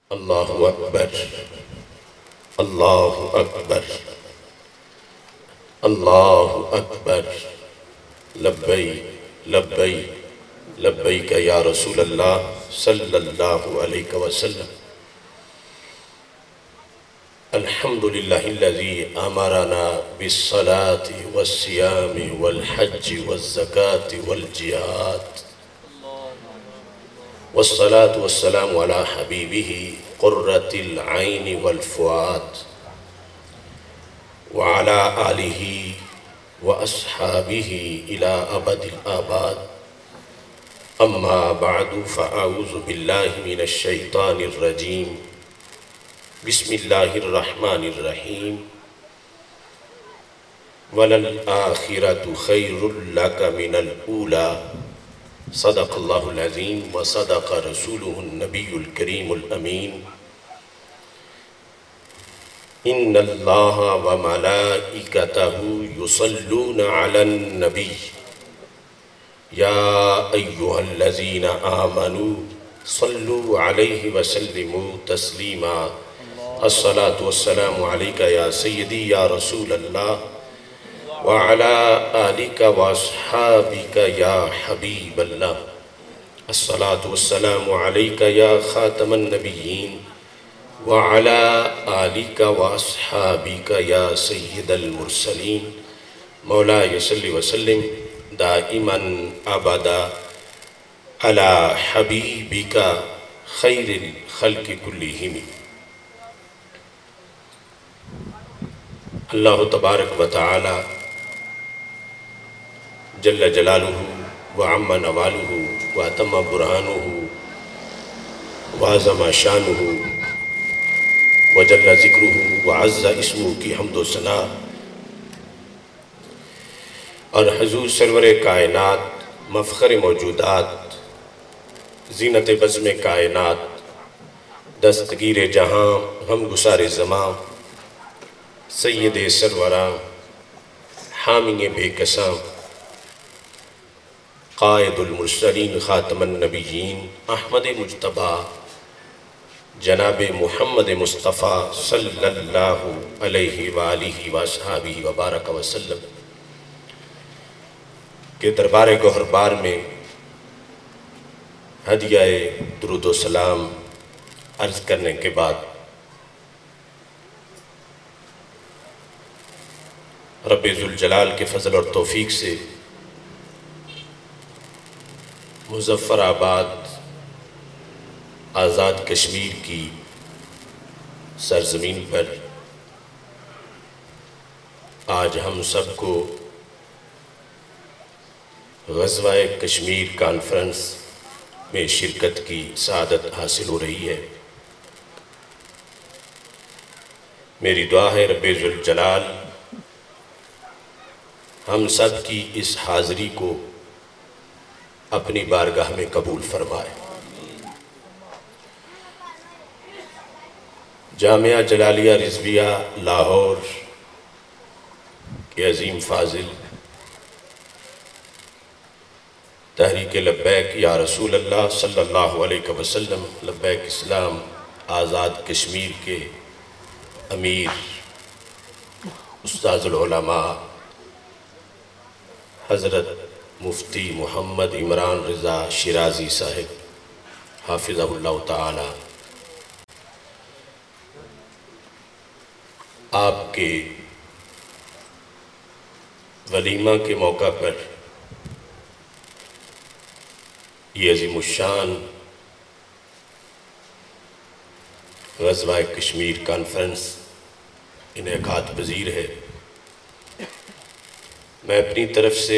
اللہ اکبر، اللہ اکبر، اللہ اکبر، لبیک لبیک لبیک یا رسول اللہ صلی اللہ علیہ وسلم۔ الحمدللہ الذی امرنا بالصلاة والصیام والحج والزکاة والجہاد، والصلاة والسلام على حبیبہ قرۃ العین والفؤاد، وعلى آلہ واصحابہ الى ابد الآباد، اما بعد فاعوذ باللہ من الشیطان الرجیم، بسم اللہ الرحمن الرحیم۔ وَلَلْآخِرَةُ خَيْرٌ لَكَ مِنَ الْأُولَى، صدق اللہ العظیم وصدق رسولہ النبی الکریم الامین۔ ان اللہ وملائکتہ یصلون علی النبی یا ایہا الذین آمنوا صلوا علیہ وسلموا تسلیما۔ الصلاة والسلام علیکہ یا سیدی یا رسول اللہ، وعلى آلک واصحابک یا حبیب اللہ۔ الصلاة والسلام علیکہ یا خاتم النبیین، وعلى آلک واصحابک یا سید المرسلین۔ مولاي صلی وسلم دائما ابدا علی حبیبک خیر الخلق کلہم۔ اللہ تبارک و تعالی جل جلالہ وعم نوالہ واتم برہانہ وعظم شانہ وجل ذکرہ وعز اسمہ کی حمد و ثنا، اور حضور سرور کائنات، مفخر موجودات، زینت بزم کائنات، دستگیر جہاں، غم گسار زمان، سید سروراں، حامی بے کساں، قائد المرسلین، خاتم النبیین، احمد مجتبی، جناب محمد مصطفیٰ صلی اللہ علیہ وآلہ وآصحابہ وبارک وسلم کے دربار گوہربار میں ہدیہ درود و سلام عرض کرنے کے بعد، رب ذوالجلال کے فضل اور توفیق سے مظفر آباد آزاد کشمیر کی سرزمین پر آج ہم سب کو غزوہ کشمیر کانفرنس میں شرکت کی سعادت حاصل ہو رہی ہے۔ میری دعا ہے رب ذوالجلال ہم سب کی اس حاضری کو اپنی بارگاہ میں قبول فرمائے۔ جامعہ جلالیہ رضویہ لاہور کے عظیم فاضل، تحریک لبیک یا رسول اللہ صلی اللہ علیہ وسلم، لبیک اسلام آزاد کشمیر کے امیر، استاذ العلماء حضرت مفتی محمد عمران رضا شیرازی صاحب حافظہ اللہ تعالی، آپ کے ولیمہ کے موقع پر یہ عظیم الشان غزوہ کشمیر کانفرنس انعقاد پذیر ہے۔ میں اپنی طرف سے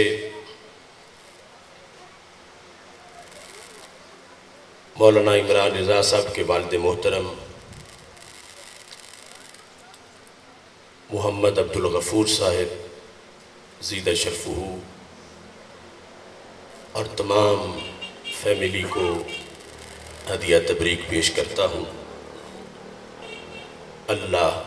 مولانا عمران رضا صاحب کے والد محترم محمد عبدالغفور صاحب زیدہ شرفہ اور تمام فیملی کو ہدیہ تبریک پیش کرتا ہوں۔ اللہ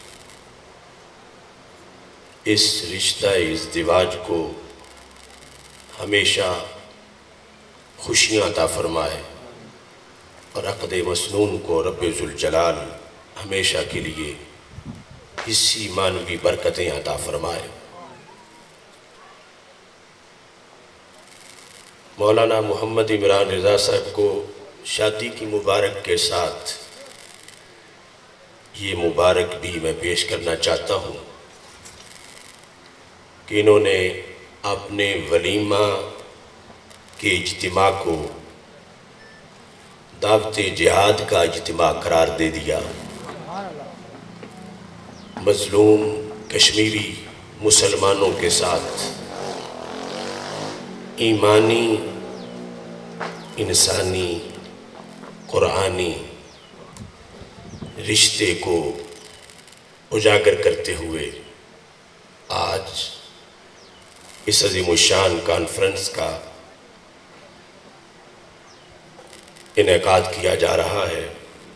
اس رشتہ ازدواج کو ہمیشہ خوشیاں عطا فرمائے، اور عقد مسنون کو رب ذوالجلال ہمیشہ کے لیے اسی معنوی برکتیں عطا فرمائے۔ مولانا محمد عمران رضا صاحب کو شادی کی مبارک کے ساتھ یہ مبارک بھی میں پیش کرنا چاہتا ہوں کہ انہوں نے اپنے ولیمہ کے اجتماع کو دعوت جہاد کا اجتماع قرار دے دیا۔ مظلوم کشمیری مسلمانوں کے ساتھ ایمانی، انسانی، قرآنی رشتے کو اجاگر کرتے ہوئے آج اس عظیم الشان کانفرنس کا انعقاد کیا جا رہا ہے،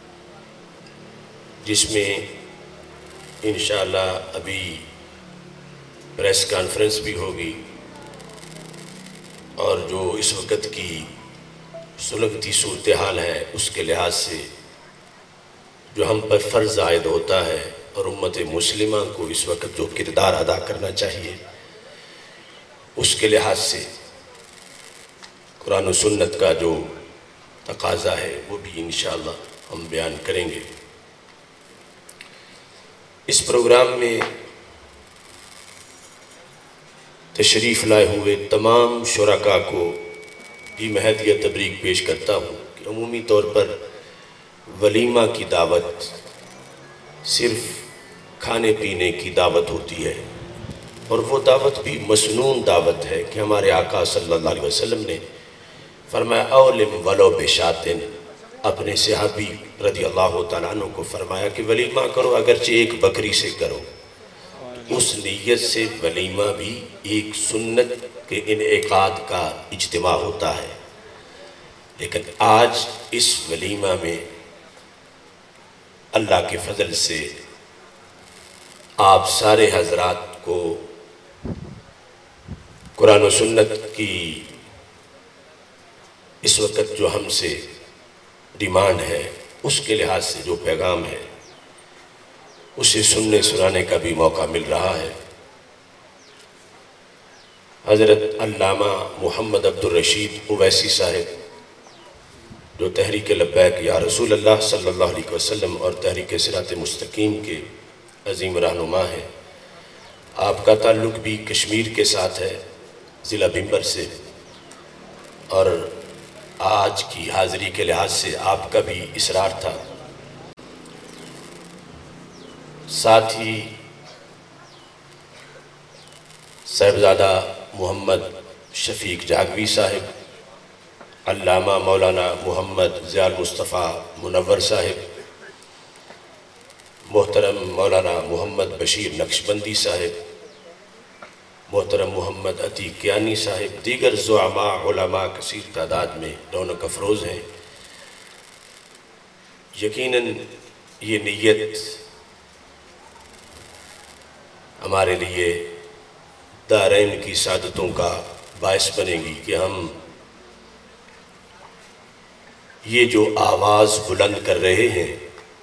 جس میں انشاءاللہ ابھی پریس کانفرنس بھی ہوگی، اور جو اس وقت کی سلگتی صورتحال ہے اس کے لحاظ سے جو ہم پر فرض عائد ہوتا ہے اور امت مسلمہ کو اس وقت جو کردار ادا کرنا چاہیے اس کے لحاظ سے قرآن و سنت کا جو تقاضا ہے وہ بھی انشاءاللہ ہم بیان کریں گے۔ اس پروگرام میں تشریف لائے ہوئے تمام شرکاء کو بھی میں ہدیہ تبریک پیش کرتا ہوں کہ عمومی طور پر ولیمہ کی دعوت صرف کھانے پینے کی دعوت ہوتی ہے، اور وہ دعوت بھی مسنون دعوت ہے کہ ہمارے آقا صلی اللہ علیہ وسلم نے فرمایا اولم ولو بشاتن، اپنے صحابی رضی اللہ تعالیٰ عنہ کو فرمایا کہ ولیمہ کرو اگرچہ ایک بکری سے کرو۔ اس نیت سے ولیمہ بھی ایک سنت کے انعقاد کا اجتماع ہوتا ہے، لیکن آج اس ولیمہ میں اللہ کے فضل سے آپ سارے حضرات کو قرآن و سنت کی اس وقت جو ہم سے ڈیمانڈ ہے اس کے لحاظ سے جو پیغام ہے اسے سننے سنانے کا بھی موقع مل رہا ہے۔ حضرت علامہ محمد عبدالرشید اویسی صاحب جو تحریک لبیک یا رسول اللہ صلی اللہ علیہ وسلم اور تحریک صراط مستقیم کے عظیم رہنما ہیں، آپ کا تعلق بھی کشمیر کے ساتھ ہے، ضلع بھمبر سے، اور آج کی حاضری کے لحاظ سے آپ کا بھی اصرار تھا۔ ساتھ ہی صاحبزادہ محمد شفیق جاگوی صاحب، علامہ مولانا محمد ضیاء المصطفیٰ منور صاحب، محترم مولانا محمد بشیر نقشبندی صاحب، محترم محمد عتیق کیانی صاحب، دیگر زعماء علماء کثیر تعداد میں رونق افروز ہیں۔ یقیناً یہ نیت ہمارے لیے دارین کی سعادتوں کا باعث بنے گی کہ ہم یہ جو آواز بلند کر رہے ہیں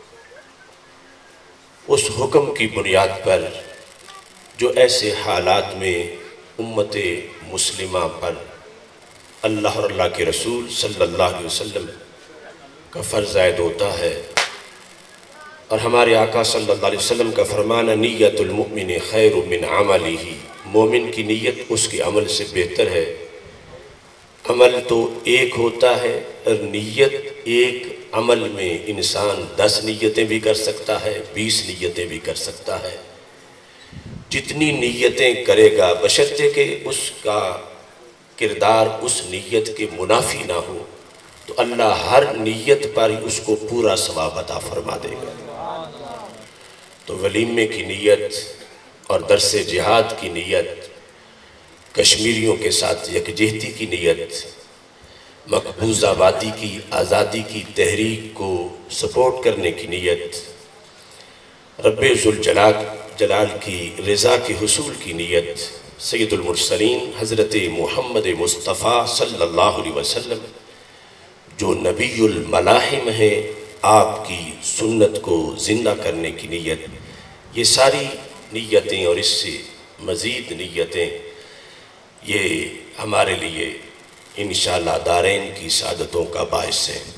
اس حکم کی بنیاد پر جو ایسے حالات میں امت مسلمہ پر اللہ اور اللہ کے رسول صلی اللہ علیہ وسلم کا فرض عائد ہوتا ہے، اور ہمارے آقا صلی اللہ علیہ وسلم کا فرمانا نیت المؤمن خیر من عملہ، مومن کی نیت اس کے عمل سے بہتر ہے۔ عمل تو ایک ہوتا ہے اور نیت ایک عمل میں انسان 10 نیتیں بھی کر سکتا ہے، 20 نیتیں بھی کر سکتا ہے۔ جتنی نیتیں کرے گا بشرطے کہ اس کا کردار اس نیت کے منافی نہ ہو تو اللہ ہر نیت پر اس کو پورا ثواب عطا فرما دے گا۔ تو ولیمے کی نیت اور درس جہاد کی نیت، کشمیریوں کے ساتھ یکجہتی کی نیت، مقبوض آبادی کی آزادی کی تحریک کو سپورٹ کرنے کی نیت، رب ذوالجلال کی رضا کے حصول کی نیت، سید المرسلین حضرت محمد مصطفیٰ صلی اللہ علیہ وسلم جو نبی الملاحم ہے، آپ کی سنت کو زندہ کرنے کی نیت، یہ ساری نیتیں اور اس سے مزید نیتیں یہ ہمارے لیے انشاءاللہ دارین کی سعادتوں کا باعث ہے۔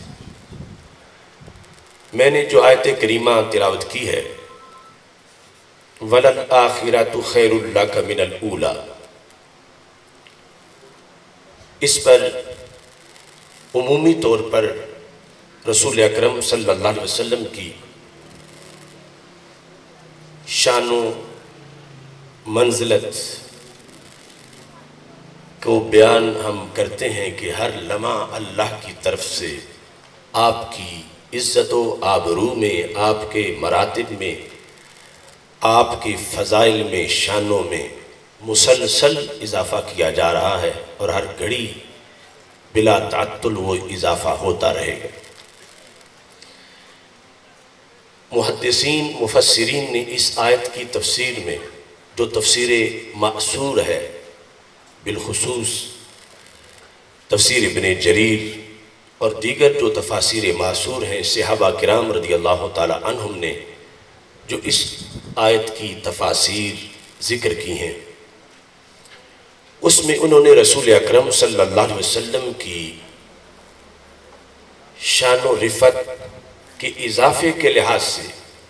میں نے جو آیت کریمہ تلاوت کی ہے وَلَلْآخِرَةُ خَيْرٌ لَكَ مِنَ الْأُولَى، اس پر عمومی طور پر رسول اکرم صلی اللہ علیہ وسلم کی شان و منزلت کو بیان ہم کرتے ہیں کہ ہر لمحہ اللہ کی طرف سے آپ کی عزت و آبرو میں، آپ کے مراتب میں، آپ کی فضائل میں، شانوں میں مسلسل اضافہ کیا جا رہا ہے، اور ہر گھڑی بلا تعطل وہ اضافہ ہوتا رہے گا۔ محدثین مفسرین نے اس آیت کی تفسیر میں جو تفسیر مأثور ہے، بالخصوص تفسیر ابن جریر اور دیگر جو تفاسیر مأثور ہیں، صحابہ کرام رضی اللہ تعالی عنہم نے جو اس آیت کی تفاسیر ذکر کی ہیں، اس میں انہوں نے رسول اکرم صلی اللہ علیہ وسلم کی شان و رفعت کے اضافے کے لحاظ سے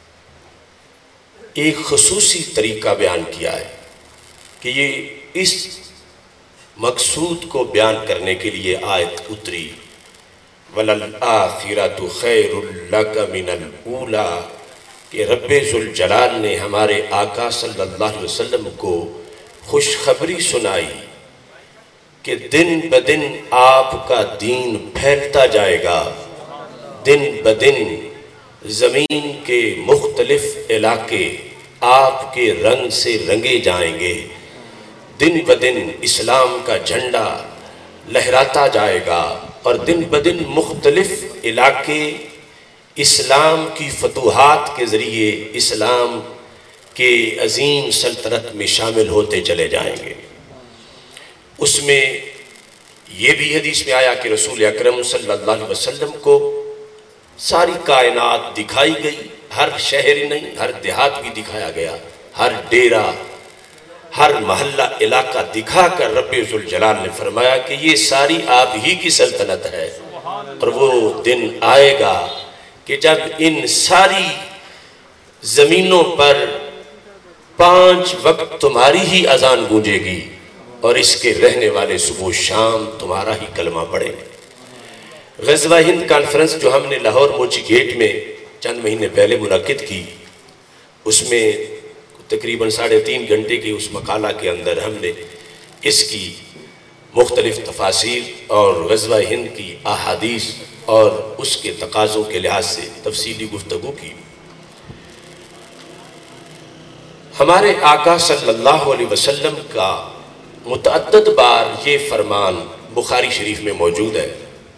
ایک خصوصی طریقہ بیان کیا ہے کہ یہ اس مقصود کو بیان کرنے کے لیے آیت اتری وَلَلْآخِرَةُ خَيْرٌ لَكَ مِنَ الْأُولَى، کہ رب ذوالجلال نے ہمارے آقا صلی اللہ علیہ وسلم کو خوشخبری سنائی کہ دن بدن آپ کا دین پھیلتا جائے گا، دن بدن زمین کے مختلف علاقے آپ کے رنگ سے رنگے جائیں گے، دن بدن اسلام کا جھنڈا لہراتا جائے گا، اور دن بدن مختلف علاقے اسلام کی فتوحات کے ذریعے اسلام کے عظیم سلطنت میں شامل ہوتے چلے جائیں گے۔ اس میں یہ بھی حدیث میں آیا کہ رسول اکرم صلی اللہ علیہ وسلم کو ساری کائنات دکھائی گئی، ہر شہر نہیں، ہر دیہات بھی دکھایا گیا، ہر ڈیرہ، ہر محلہ علاقہ دکھا کر رب ذوالجلال نے فرمایا کہ یہ ساری آپ ہی کی سلطنت ہے، اور وہ دن آئے گا کہ جب ان ساری زمینوں پر 5 وقت تمہاری ہی اذان گونجے گی، اور اس کے رہنے والے صبح و شام تمہارا ہی کلمہ پڑھیں گے۔ غزوہ ہند کانفرنس جو ہم نے لاہور موچی گیٹ میں چند مہینے پہلے منعقد کی، اس میں تقریباً 3.5 گھنٹے کی اس مقالہ کے اندر ہم نے اس کی مختلف تفاسیر اور غزوہ ہند کی احادیث اور اس کے تقاضوں کے لحاظ سے تفصیلی گفتگو کی۔ ہمارے آقا صلی اللہ علیہ وسلم کا متعدد بار یہ فرمان بخاری شریف میں موجود ہے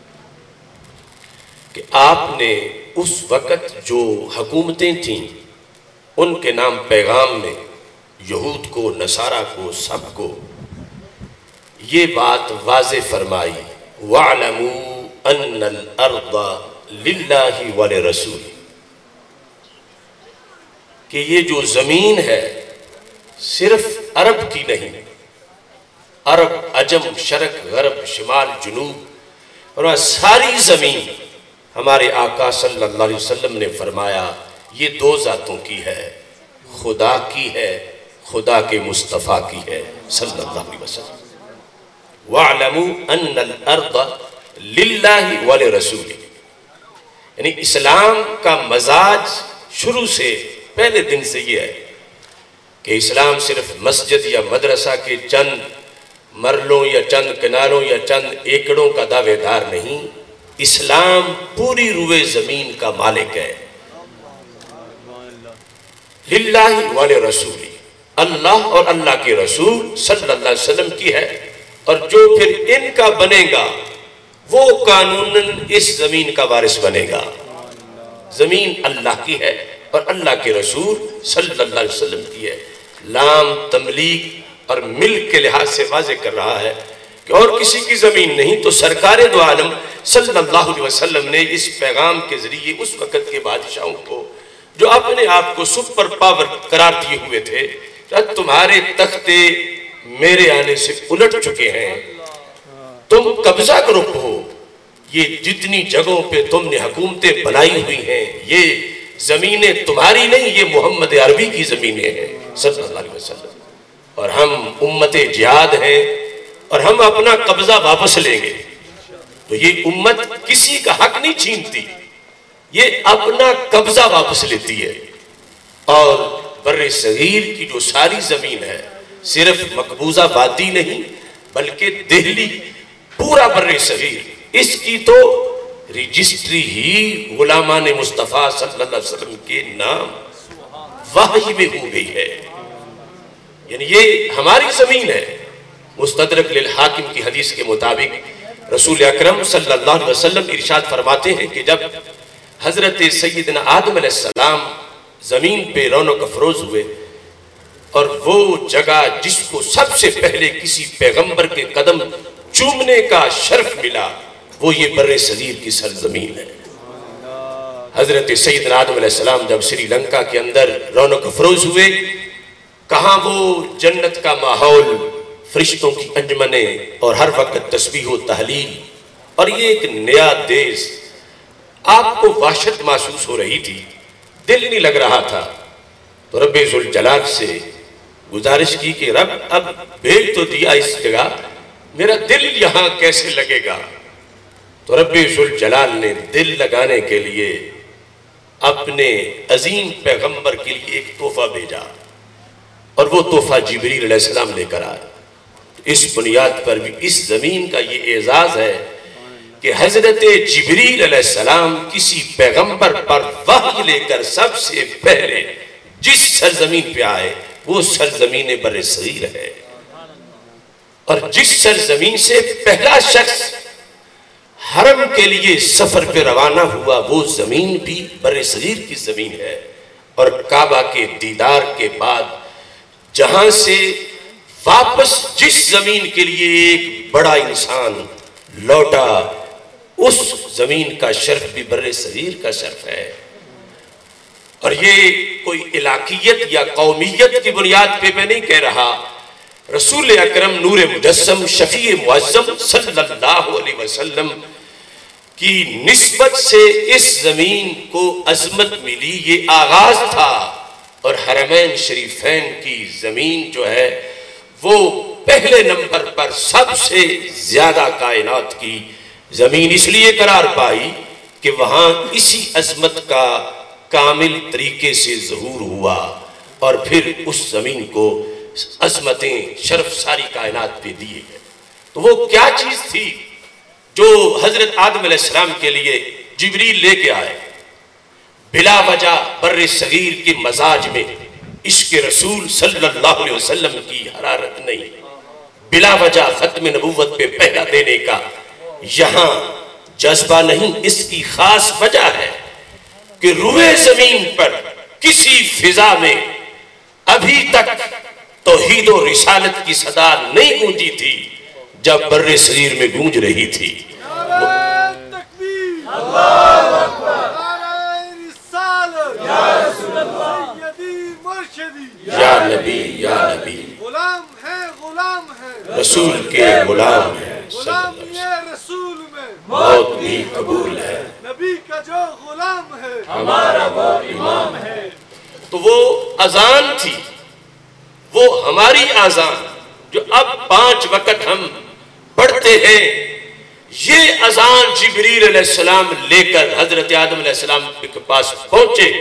کہ آپ نے اس وقت جو حکومتیں تھیں ان کے نام پیغام میں یہود کو، نصارہ کو، سب کو یہ بات واضح فرمائی وَاعْلَمُوا أَنَّ الْأَرْضَ لِلَّهِ وَلِرَسُولِهِ، کہ یہ جو زمین ہے صرف عرب کی نہیں، عرب، عجم، شرق، غرب، شمال، جنوب، اور ساری زمین ہمارے آقا صلی اللہ علیہ وسلم نے فرمایا یہ 2 ذاتوں کی ہے، خدا کی ہے، خدا کے مصطفیٰ کی ہے صلی اللہ علیہ وسلم۔ وَاعْلَمُوا أَنَّ الْأَرْضَ لِلَّهِ وَلِرَسُولِهِ، یعنی اسلام کا مزاج شروع سے پہلے دن سے یہ ہے کہ اسلام صرف مسجد یا مدرسہ کے چند مرلوں یا چند کناروں یا چند ایکڑوں کا دعوے دار نہیں، اسلام پوری روئے زمین کا مالک ہے۔ للہ ولرسولی، اللہ اور اللہ کے رسول صلی اللہ علیہ وسلم کی ہے، اور جو پھر ان کا بنے گا وہ قانوناً اس زمین کا وارث بنے گا۔ زمین اللہ کی ہے اور اللہ کے رسول صلی اللہ علیہ وسلم کی ہے۔ لام تملیک اور ملک کے لحاظ سے واضح کر رہا ہے کہ کہ اور کسی کی زمین نہیں، تو سرکار دو عالم صلی اللہ علیہ وسلم نے اس پیغام کے ذریعے اس وقت کے بادشاہوں کو جو اپنے آپ کو سپر پاور قرار دیے ہوئے تھے کہ تمہارے تختے میرے آنے سے الٹ چکے ہیں، تم قبضہ گروپ ہو، یہ جتنی جگہوں پہ تم نے حکومتیں بنائی ہوئی ہیں یہ زمینیں تمہاری نہیں، یہ محمد عربی کی زمینیں ہیں صلی اللہ علیہ وسلم، اور ہم امت جہاد ہیں اور ہم اپنا قبضہ واپس لیں گے۔ تو یہ امت کسی کا حق نہیں چھینتی، یہ اپنا قبضہ واپس لیتی ہے۔ اور بر صغیر کی جو ساری زمین ہے، صرف مقبوضہ وادی نہیں بلکہ دہلی، پورا بر صغیر، اس کی تو رجسٹری ہی غلامان مصطفیٰ صلی اللہ علیہ وسلم کے نام وحی میں ہو گئی ہے، یعنی یہ ہماری زمین ہے۔ مستدرک للحاکم کی حدیث کے مطابق رسول اکرم صلی اللہ علیہ وسلم ارشاد فرماتے ہیں کہ جب حضرت سیدنا آدم علیہ السلام زمین پہ رونق افروز ہوئے اور وہ جگہ جس کو سب سے پہلے کسی پیغمبر کے قدم چومنے کا شرف ملا وہ یہ بر صغیر کی سرزمین ہے۔ حضرت سیدنا آدم علیہ السلام جب سری لنکا کے اندر رونق افروز ہوئے، کہاں وہ جنت کا ماحول، فرشتوں کی انجمنیں اور ہر وقت تسبیح و تحلیل، اور یہ ایک نیا دیس، آپ کو وحشت محسوس ہو رہی تھی، دل نہیں لگ رہا تھا، تو رب ذوالجلال سے گزارش کی کہ رب اب بھیج تو دیا اس جگہ، میرا دل یہاں کیسے لگے گا؟ تو رب ذوالجلال نے دل لگانے کے لیے اپنے عظیم پیغمبر کے لیے ایک تحفہ بھیجا، اور وہ تحفہ جبریل علیہ السلام لے کر آئے۔ اس بنیاد پر بھی اس زمین کا یہ اعزاز ہے کہ حضرت جبریل علیہ السلام کسی پیغمبر پر وحی لے کر سب سے پہلے جس سرزمین پہ آئے وہ سرزمین بر صغیر ہے، اور جس سرزمین سے پہلا شخص حرم کے لیے سفر پہ روانہ ہوا وہ زمین بھی بر صغیر کی زمین ہے، اور کعبہ کے دیدار کے بعد جہاں سے واپس جس زمین کے لیے ایک بڑا انسان لوٹا اس زمین کا شرف بھی بر صغیر کا شرف ہے۔ اور یہ کوئی علاقیت یا قومیت کی بنیاد پہ میں نہیں کہہ رہا، رسول اکرم نور مجسم شفیع معظم صلی اللہ علیہ وسلم کی نسبت سے اس زمین کو عظمت ملی، یہ آغاز تھا، اور حرمین شریفین کی زمین جو ہے وہ پہلے نمبر پر سب سے زیادہ کائنات کی زمین اس لیے قرار پائی کہ وہاں اسی عظمت کا کامل طریقے سے ظہور ہوا، اور پھر اس زمین کو عظمتیں شرف ساری کائنات پہ دیے گئے۔ تو وہ کیا چیز تھی جو حضرت آدم علیہ السلام کے لیے جبریل لے کے آئے؟ بلا وجہ بر صغیر کے مزاج میں عشق رسول صلی اللہ علیہ وسلم کی حرارت نہیں، بلا وجہ ختم نبوت پہ پہلا دینے کا یہاں جذبہ نہیں۔ اس کی خاص وجہ ہے کہ روئے زمین پر کسی فضا میں ابھی تک توحید و رسالت کی صدا نہیں گونجی تھی جب بر صغیر میں گونج رہی تھی۔ یا نبی یا نبی، غلام ہے رسول کے غلام ہے، غلام یہ رسول میں موت بھی قبول ہے، نبی کا جو غلام ہے ہمارا وہ امام ہے۔ تو وہ اذان تھی، وہ ہماری اذان جو اب 5 وقت ہم پڑھتے ہیں، یہ اذان جبریل علیہ السلام لے کر حضرت آدم علیہ السلام کے پاس پہنچے۔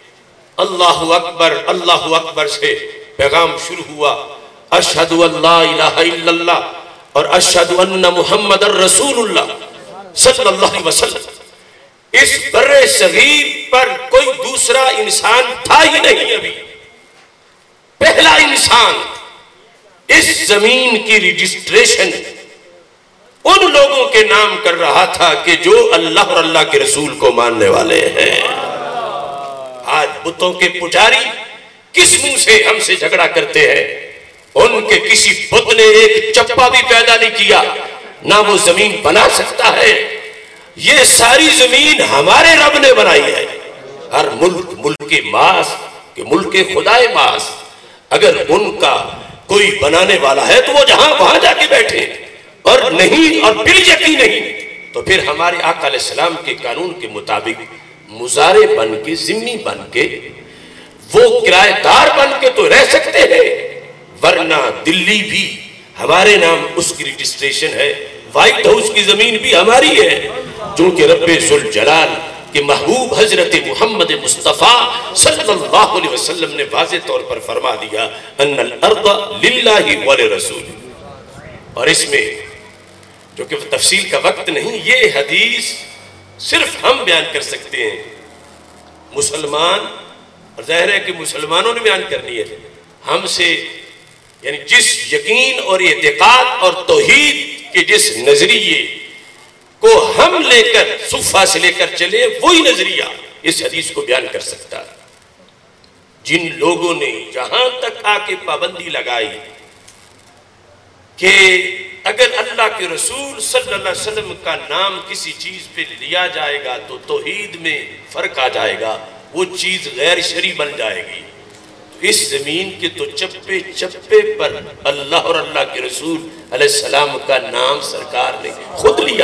اللہ اکبر سے پیغام شروع ہوا، اشہد ان لا الہ الا اللہ اور اشہد ان محمد رسول اللہ صلی اللہ علیہ وسلم۔ اس بر صغیر پر کوئی دوسرا انسان تھا ہی نہیں، ابھی پہلا انسان۔ اس زمین کی رجسٹریشن ان لوگوں کے نام کر رہا تھا کہ جو اللہ اور اللہ کے رسول کو ماننے والے ہیں۔ آج بتوں کے پجاری کس منہ سے ہم سے جھگڑا کرتے ہیں؟ ان کے کسی بت نے ایک چپا بھی پیدا نہیں کیا نہ وہ زمین بنا سکتا ہے. یہ ساری زمین ہمارے رب نے بنائی ہے. ہر ملک ملک ماس کہ ملک خدائے ماس. اگر ان کا کوئی بنانے والا ہے تو وہ جہاں وہاں جا کے بیٹھے، اور نہیں اور بالیقین نہیں تو پھر ہمارے آقا علیہ السلام کے قانون کے مطابق مزارع بن کے، ذمہ بن کے، وہ کرایہ دار بن کے تو رہ سکتے ہیں، ورنہ دلی بھی ہمارے نام اس کی رجسٹریشن ہے، وائٹ ہاؤس کی زمین بھی ہماری ہے، چونکہ رب ذوالجلال کہ محبوب حضرت محمد مصطفیٰ صلی اللہ علیہ وسلم نے واضح طور پر فرما دیا ان الارض للہ ولرسول. اور اس میں جو کہ تفصیل کا وقت نہیں، یہ حدیث صرف ہم بیان کر سکتے ہیں، مسلمان، اور ظاہر ہے کہ مسلمانوں نے بیان کرنی ہے. ہم سے یعنی جس یقین اور اعتقاد اور توحید کے جس نظریے کو ہم لے کر صفحہ سے لے کر چلے، وہی نظریہ اس حدیث کو بیان کر سکتا ہے. جن لوگوں نے جہاں تک آ کے پابندی لگائی کہ اگر اللہ کے رسول صلی اللہ علیہ وسلم کا نام کسی چیز پہ لیا جائے گا تو توحید میں فرق آ جائے گا، وہ چیز غیر شرعی بن جائے گی. اس زمین کے تو چپے چپے پر اللہ اور اللہ کے رسول علیہ السلام کا نام سرکار نے خود لیا.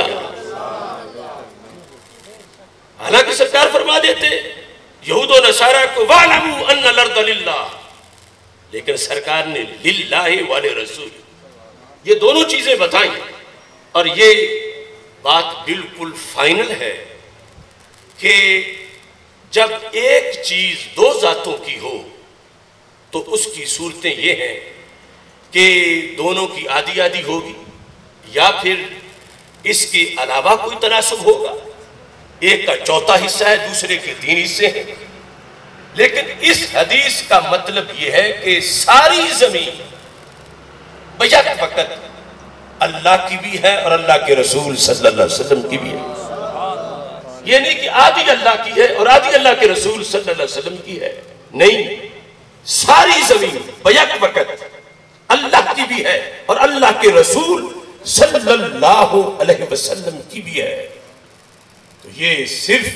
حالانکہ سرکار فرما دیتے یہود و نصارہ کو وَاعْلَمُوا أَنَّ الْأَرْضَ لِلَّهِ، لیکن سرکار نے لِلَّهِ وَلِرَسُولِ یہ دونوں چیزیں بتائیں. اور یہ بات بالکل فائنل ہے کہ جب ایک چیز دو ذاتوں کی ہو تو اس کی صورتیں یہ ہیں کہ دونوں کی آدھی آدھی ہوگی، یا پھر اس کے علاوہ کوئی تناسب ہوگا. ایک کا چوتھا حصہ ہے، دوسرے کے 3 حصے ہیں. لیکن اس حدیث کا مطلب یہ ہے کہ ساری زمین بیک وقت اللہ کی بھی ہے اور اللہ کے رسول صلی اللہ علیہ وسلم کی بھی ہے. یہ نہیں کہ آدھی اللہ کی ہے اور آدھی اللہ کے رسول صلی اللہ علیہ وسلم کی ہے، نہیں، ساری زمین بیک وقت اللہ کی بھی ہے اور اللہ کے رسول صلی اللہ علیہ وسلم کی بھی ہے. تو یہ صرف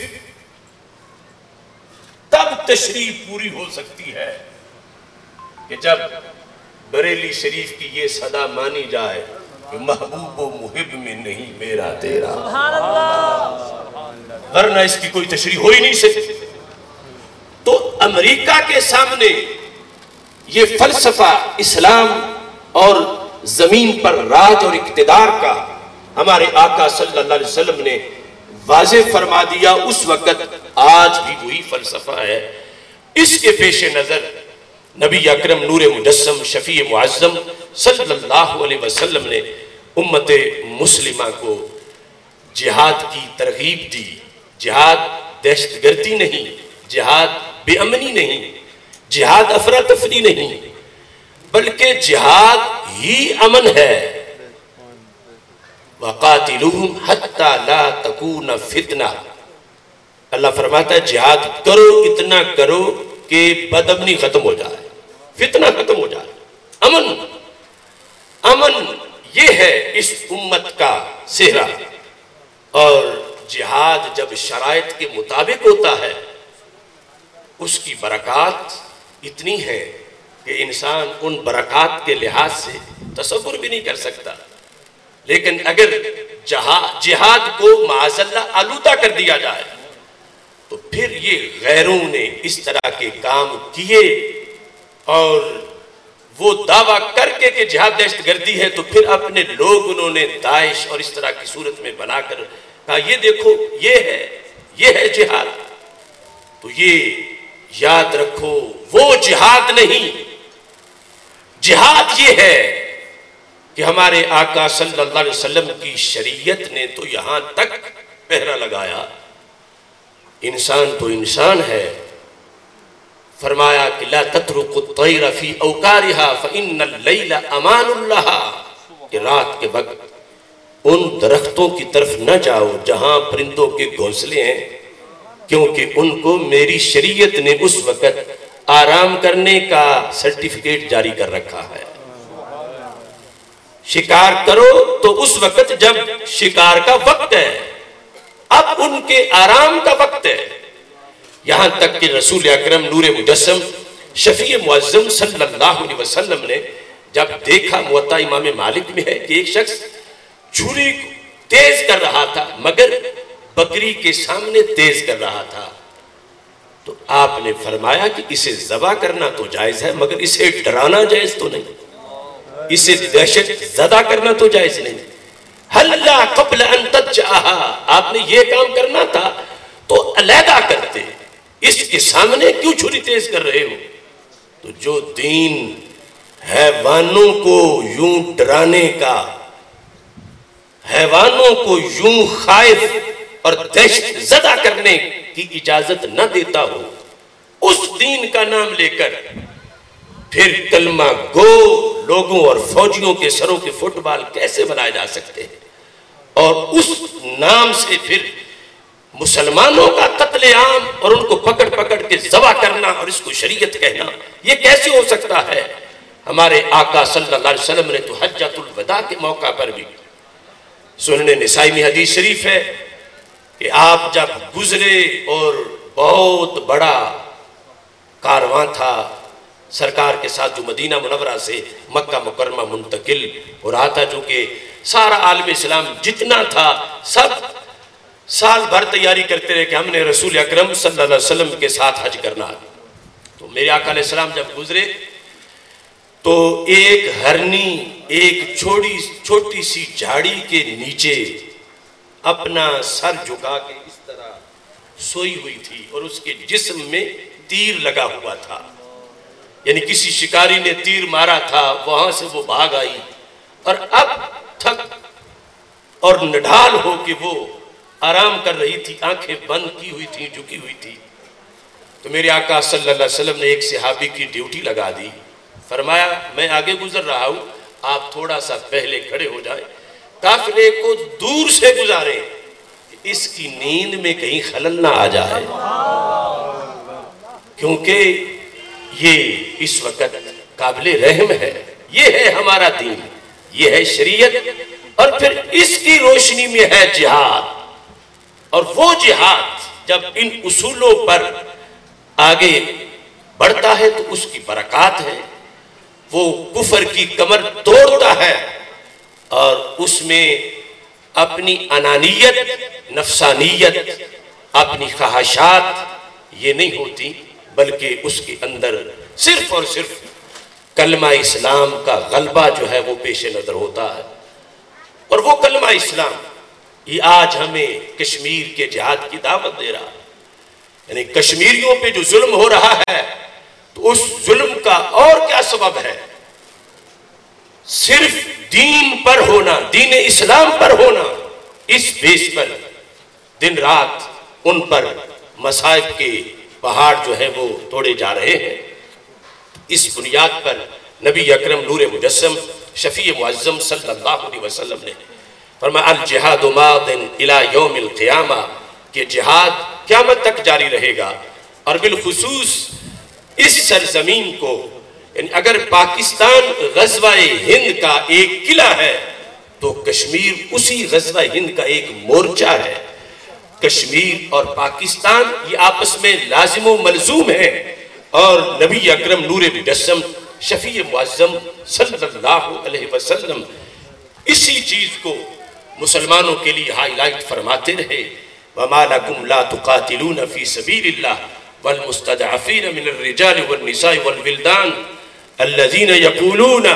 تب تشریح پوری ہو سکتی ہے کہ جب بریلی شریف کی یہ صدا مانی جائے کہ محبوب و محب میں نہیں میرا تیرا، ورنہ اس کی کوئی تشریح ہو ہی نہیں سکتی. تو امریکہ کے سامنے یہ فلسفہ اسلام اور زمین پر راج اور اقتدار کا ہمارے آقا صلی اللہ علیہ وسلم نے واضح فرما دیا. اس وقت آج بھی وہی فلسفہ ہے. اس کے پیش نظر نبی اکرم نور مجسم شفیع معظم صلی اللہ علیہ وسلم نے امت مسلمہ کو جہاد کی ترغیب دی. جہاد دہشت گردی نہیں، جہاد بے امنی نہیں، جہاد افراتفری نہیں، بلکہ جہاد ہی امن ہے. وَقَاتِلُوهُمْ حَتَّى لَا تَكُونَ فِتْنَةً، اللہ فرماتا ہے جہاد کرو، اتنا کرو کہ بدامنی ختم ہو جائے، فتنہ ختم ہو جائے. امن یہ ہے اس امت کا سہرا. اور جہاد جب شرائط کے مطابق ہوتا ہے اس کی برکات اتنی ہے کہ انسان ان برکات کے لحاظ سے تصور بھی نہیں کر سکتا. لیکن اگر جہاد کو معاذ اللہ آلودہ کر دیا جائے تو پھر یہ غیروں نے اس طرح کے کام کیے اور وہ دعویٰ کر کے کہ جہاد دہشت گردی ہے تو پھر اپنے لوگ انہوں نے داعش اور اس طرح کی صورت میں بنا کر کہا یہ دیکھو یہ ہے جہاد. تو یہ یاد رکھو وہ جہاد نہیں، جہاد یہ ہے کہ ہمارے آقا صلی اللہ علیہ وسلم کی شریعت نے تو یہاں تک پہرا لگایا. انسان تو انسان ہے، فرمایا کہ لا تترکوا الطیر فی اوکارہا فإن اللیل امان لہا، کہ رات کے وقت ان درختوں کی طرف نہ جاؤ جہاں پرندوں کے گھونسلے ہیں، کیونکہ ان کو میری شریعت نے اس وقت آرام کرنے کا سرٹیفکیٹ جاری کر رکھا ہے. شکار کرو تو اس وقت جب شکار کا وقت ہے، اب ان کے آرام کا وقت ہے۔ یہاں تک کہ رسول اکرم نور مجسم شفیع معظم صلی اللہ علیہ وسلم نے جب دیکھا، موطا امام مالک میں ہے کہ ایک شخص چھری تیز کر رہا تھا مگر بکری کے سامنے تیز کر رہا تھا، تو آپ نے فرمایا کہ اسے ذبح کرنا تو جائز ہے مگر اسے ڈرانا جائز تو نہیں، اسے دہشت زدہ کرنا تو جائز نہیں۔ حَلَّا قَبْلَ أَن تَجْعَهَا، آپ نے یہ کام کرنا تھا تو علیحدہ کرتے، اس کے سامنے کیوں چھری تیز کر رہے ہو؟ تو جو دین حیوانوں کو یوں ڈرانے کا، حیوانوں کو یوں خائف اور دہشت زدہ کرنے کی اجازت نہ دیتا ہو، اس دین کا نام لے کر پھر کلمہ گو لوگوں اور فوجیوں کے سروں کے فٹ بال کیسے بنائے جا سکتے ہیں؟ اور اس نام سے پھر مسلمانوں کا قتل عام اور ان کو پکڑ پکڑ کے ذبح کرنا اور اس کو شریعت کہنا، یہ کیسے ہو سکتا ہے؟ ہمارے آقا صلی اللہ علیہ وسلم نے تو حجۃ الوداع کے موقع پر بھی، سنن نسائی میں حدیث شریف ہے کہ آپ جب گزرے اور بہت بڑا کارواں تھا سرکار کے ساتھ جو مدینہ منورہ سے مکہ مکرمہ منتقل ہو رہا تھا، جو کہ سارا عالم اسلام جتنا تھا سب سال بھر تیاری کرتے رہے کہ ہم نے رسول اکرم صلی اللہ علیہ وسلم کے ساتھ حج کرنا ہے۔ تو میرے آقا علیہ السلام جب گزرے تو ایک ہرنی ایک چھوٹی سی جھاڑی کے نیچے اپنا سر جھکا کے اس طرح سوئی ہوئی تھی اور اس کے جسم میں تیر لگا ہوا تھا، یعنی کسی شکاری نے تیر مارا تھا، وہاں سے وہ بھاگ آئی اور اب تھک اور نڈھال ہو کے وہ آرام کر رہی تھی، آنکھیں بند کی ہوئی تھی، جھکی ہوئی تھی۔ تو میرے آقا صلی اللہ علیہ وسلم نے ایک صحابی کی ڈیوٹی لگا دی، فرمایا میں آگے گزر رہا ہوں، آپ تھوڑا سا پہلے کھڑے ہو جائیں، قافلے کو دور سے گزاریں، اس کی نیند میں کہیں خلل نہ آ جائے، کیونکہ یہ اس وقت قابل رحم ہے۔ یہ ہے ہمارا دین، یہ ہے شریعت، اور پھر اس کی روشنی میں ہے جہاد، اور وہ جہاد جب ان اصولوں پر آگے بڑھتا ہے تو اس کی برکات ہے، وہ کفر کی کمر توڑتا ہے اور اس میں اپنی انانیت، نفسانیت، اپنی خواہشات یہ نہیں ہوتی، بلکہ اس کے اندر صرف اور صرف کلمہ اسلام کا غلبہ جو ہے وہ پیش نظر ہوتا ہے۔ اور وہ کلمہ اسلام یہ آج ہمیں کشمیر کے جہاد کی دعوت دے رہا ہے، یعنی کشمیریوں پہ جو ظلم ہو رہا ہے تو اس ظلم کا اور کیا سبب ہے؟ صرف دین پر ہونا، دین اسلام پر ہونا، اس بیس پر دن رات ان پر مصائب کے پہاڑ جو ہے وہ توڑے جا رہے ہیں۔ اس بنیاد پر نبی اکرم نور مجسم شفیع معظم صلی اللہ علیہ وسلم نے فرمایا الجہاد ماض الی یوم القیامہ، کہ جہاد قیامت تک جاری رہے گا، اور بالخصوص اس سرزمین کو، یعنی اگر پاکستان غزوہ ہند کا ایک قلعہ ہے تو کشمیر اسی غزوہ ہند کا ایک مورچہ ہے۔ کشمیر اور پاکستان یہ آپس میں لازم و ملزوم ہے، اور نبی اکرم نور مجسم شفیع معظم صلی اللہ علیہ وسلم اسی چیز کو مسلمانوں کے لیے ہائی لائٹ فرماتے رہے، وَمَا لَكُمْ لَا تُقَاتِلُونَ فِي سَبِيلِ اللَّهِ وَالْمُسْتَضْعَفِينَ مِنَ الرِّجَالِ وَالنِّسَاءِ وَالْوِلْدَانِ الَّذِينَ يَقُولُونَ،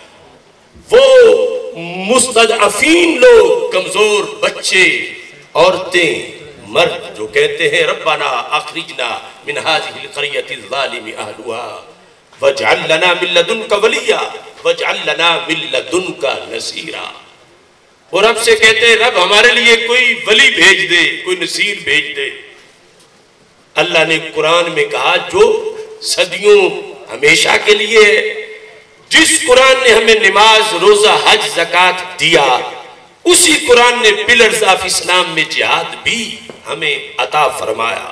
وہ مستضعفین لوگ، کمزور بچے، عورتیں، مرد جو کہتے ہیں ربنا اخرجنا من هذه القرية الظالم اهلها واجعل لنا من لدنك وليا واجعل لنا من لدنك نصيرا، اور رب سے کہتے ہیں رب ہمارے لیے کوئی ولی بھیج دے، کوئی نصیر بھیج دے۔ اللہ نے قرآن میں کہا جو صدیوں ہمیشہ کے لیے ہے، جس قرآن نے ہمیں نماز، روزہ، حج، زکوٰۃ دیا، اسی قرآن نے پلرز آف اسلام میں جہاد بھی ہمیں عطا فرمایا۔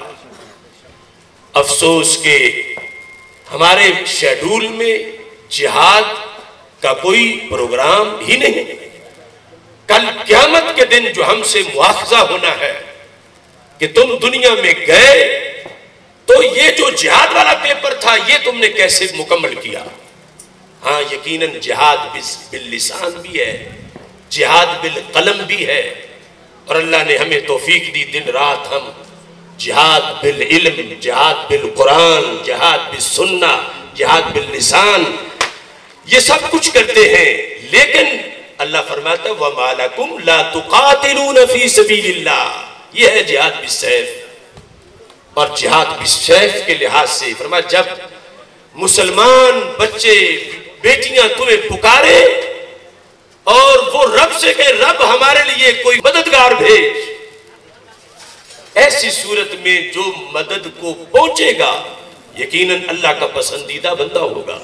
افسوس کہ ہمارے شیڈول میں جہاد کا کوئی پروگرام ہی نہیں۔ کل قیامت کے دن جو ہم سے مواخذہ ہونا ہے کہ تم دنیا میں گئے تو یہ جو جہاد والا پیپر تھا یہ تم نے کیسے مکمل کیا؟ ہاں یقیناً جہاد باللسان بھی ہے، جہاد بالقلم بھی ہے، اور اللہ نے ہمیں توفیق دی دن رات ہم جہاد بالعلم، جہاد بالقرآن، جہاد بالسنہ، جہاد باللسان یہ سب کچھ کرتے ہیں۔ لیکن اللہ فرماتا ہے وَمَا لَكُمْ لَا تُقَاتِلُونَ فِي سَبِيلِ اللَّهِ، یہ ہے جہاد بالسیف۔ اور جہاد بالسیف کے لحاظ سے فرمایا جب مسلمان بچے بیٹیاں تمہیں پکارے اور وہ رب سے کہے رب ہمارے لیے کوئی مددگار بھیج، ایسی صورت میں جو مدد کو پہنچے گا یقیناً اللہ کا پسندیدہ بندہ ہوگا،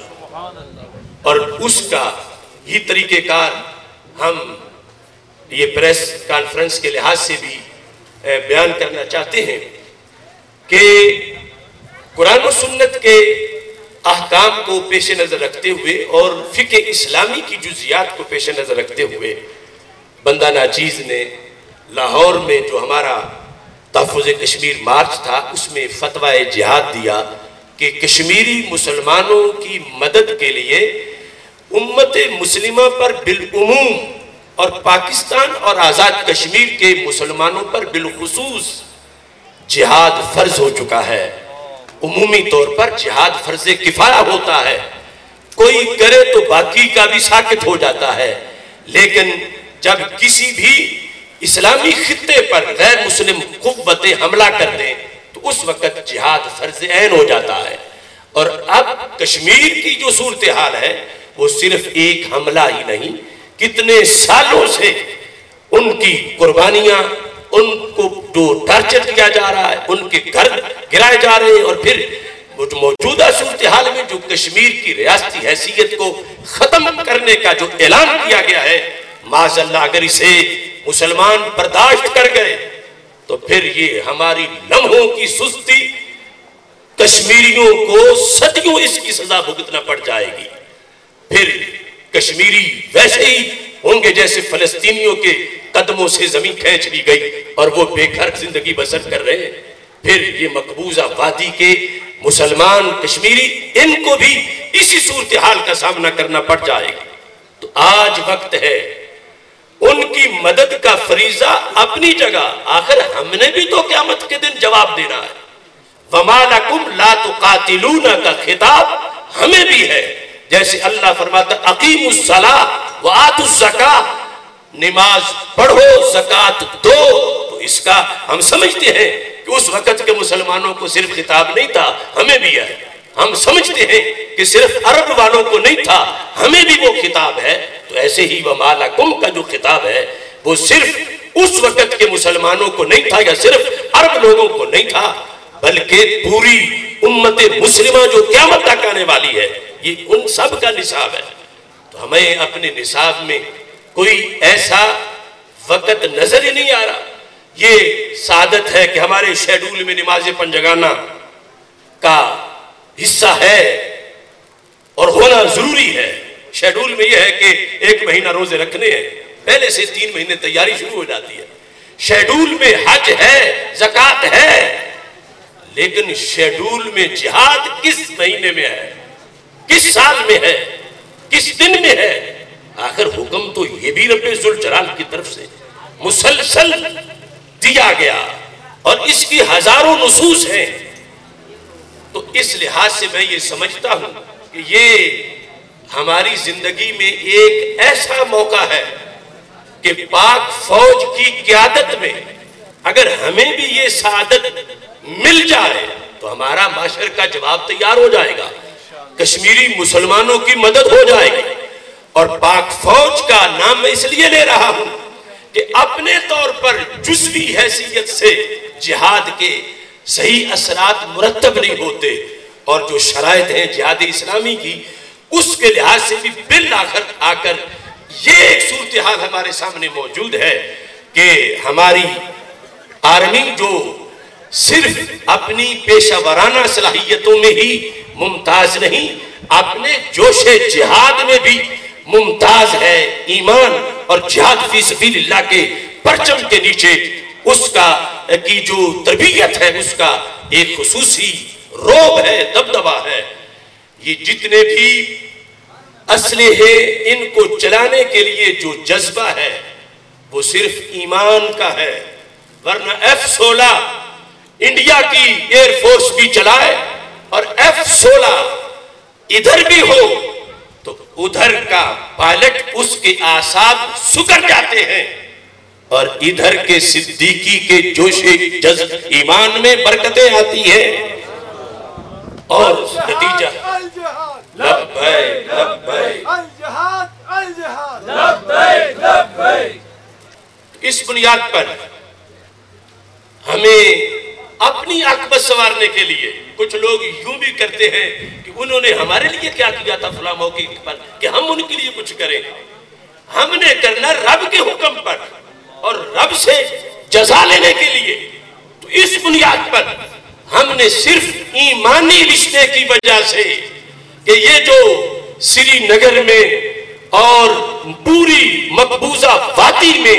اور اس کا ہی طریقہ کار ہم یہ پریس کانفرنس کے لحاظ سے بھی بیان کرنا چاہتے ہیں کہ قرآن و سنت کے احکام کو پیش نظر رکھتے ہوئے اور فقہ اسلامی کی جزیات کو پیش نظر رکھتے ہوئے بندہ ناچیز نے لاہور میں جو ہمارا تحفظ کشمیر مارچ تھا اس میں فتویٰ جہاد دیا کہ کشمیری مسلمانوں کی مدد کے لیے امت مسلمہ پر بالعموم اور پاکستان اور آزاد کشمیر کے مسلمانوں پر بالخصوص جہاد فرض ہو چکا ہے۔ عمومی طور پر جہاد فرض کفایہ ہوتا ہے، کوئی کرے تو باقی کا بھی ساکت ہو جاتا ہے، لیکن جب کسی بھی اسلامی خطے پر غیر مسلم قوتیں حملہ کر دیں تو اس وقت جہاد فرض عین ہو جاتا ہے۔ اور اب کشمیر کی جو صورتحال ہے وہ صرف ایک حملہ ہی نہیں، کتنے سالوں سے ان کی قربانیاں، ان کو جو ٹارچر کیا جا رہا ہے، ان کے گھر گرائے جا رہے ہیں، اور پھر موجودہ صورتحال میں جو کشمیر کی ریاستی حیثیت کو ختم کرنے کا جو اعلان کیا گیا ہے، معاذ اللہ اگر اسے مسلمان برداشت کر گئے تو پھر یہ ہماری لمحوں کی سستی کشمیریوں کو صدیوں اس کی سزا بھگتنا پڑ جائے گی۔ پھر کشمیری ویسے ہی ہوں گے جیسے فلسطینیوں کے قدموں سے زمین کھینچ لی گئی اور وہ بے گھر زندگی بسر کر رہے ہیں۔ پھر یہ مقبوضہ وادی کے مسلمان کشمیری ان کو بھی اسی صورتحال کا سامنا کرنا پڑ جائے گا۔ تو آج وقت ہے ان کی مدد کا فریضہ اپنی جگہ، آخر ہم نے بھی تو قیامت کے دن جواب دینا ہے۔ وَمَا لَكُمْ لَا تُقَاتِلُونَ کا خطاب ہمیں بھی ہے، جیسے اللہ فرماتا اقیموا الصلاۃ وآتوا الزکاۃ، نماز پڑھو زکوٰۃ دو، تو اس کا ہم سمجھتے ہیں کہ اس وقت کے مسلمانوں کو صرف خطاب نہیں تھا، ہمیں بھی ہے۔ ہم سمجھتے ہیں کہ صرف عرب والوں کو نہیں تھا، ہمیں بھی وہ خطاب ہے۔ تو ایسے ہی وَمَا لَكُمْ کا جو خطاب ہے وہ صرف اس وقت کے مسلمانوں کو نہیں تھا یا صرف عرب لوگوں کو نہیں تھا، بلکہ پوری امت مسلمہ جو قیامت تک آنے والی ہے یہ ان سب کا نصاب ہے۔ تو ہمیں اپنے نصاب میں کوئی ایسا وقت نظر ہی نہیں آ رہا۔ یہ سعادت ہے کہ ہمارے شیڈول میں نماز پنجگانہ کا حصہ ہے اور ہونا ضروری ہے۔ شیڈول میں یہ ہے کہ 1 مہینہ روزے رکھنے ہیں، پہلے سے 3 مہینے تیاری شروع ہو جاتی ہے۔ شیڈول میں حج ہے، زکوٰۃ ہے، لیکن شیڈول میں جہاد کس مہینے میں ہے، کس سال میں ہے، کس دن میں ہے؟ آخر حکم تو یہ بھی رب ذوالجلال کی طرف سے مسلسل دیا گیا اور اس کی ہزاروں نصوص ہیں۔ تو اس لحاظ سے میں یہ سمجھتا ہوں کہ یہ ہماری زندگی میں ایک ایسا موقع ہے کہ پاک فوج کی قیادت میں اگر ہمیں بھی یہ سعادت مل جائے تو ہمارا معاشر کا جواب تیار ہو جائے گا، کشمیری مسلمانوں کی مدد ہو جائے گی۔ اور پاک فوج کا نام میں اس لیے لے رہا ہوں کہ اپنے طور پر جزوی حیثیت سے جہاد کے صحیح اثرات مرتب نہیں ہوتے، اور جو شرائط ہیں جہاد اسلامی کی اس کے لحاظ سے بھی بالآخر آ کر یہ ایک صورتحال ہمارے سامنے موجود ہے کہ ہماری آرمی جو صرف اپنی پیشہ ورانہ صلاحیتوں میں ہی ممتاز نہیں، اپنے جوش جہاد میں بھی ممتاز ہے ایمان اور جہاد فی سبیل اللہ کے پرچم کے نیچے اس کا کی جو تربیت ہے اس کا ایک خصوصی روب ہے، دبدبہ ہے۔ یہ جتنے بھی اسلحے ان کو چلانے کے لیے جو جذبہ ہے وہ صرف ایمان کا ہے، ورنہ F-16 انڈیا کی ایئر فورس بھی چلائے اور F-16 ادھر بھی ہو تو ادھر کا پائلٹ اس کے اعصاب سکڑ جاتے ہیں، اور ادھر کے صدیقی کے جوش جذب ایمان میں برکتیں آتی ہیں، اور نتیجہ الجہاد لبیک لبیک الجہاد الجہاد لبیک لبیک۔ اس بنیاد پر ہمیں اپنی عاقبت سنوارنے کے لیے کچھ لوگ یوں بھی کرتے ہیں کہ انہوں نے ہمارے لیے کیا کیا تھا فلاں موقع پر کہ ہم ان کے لیے کچھ کریں۔ ہم نے کرنا رب کے حکم پر اور رب سے جزا لینے کے لیے، تو اس بنیاد پر ہم نے صرف ایمانی رشتے کی وجہ سے کہ یہ جو سری نگر میں اور پوری مقبوضہ وادی میں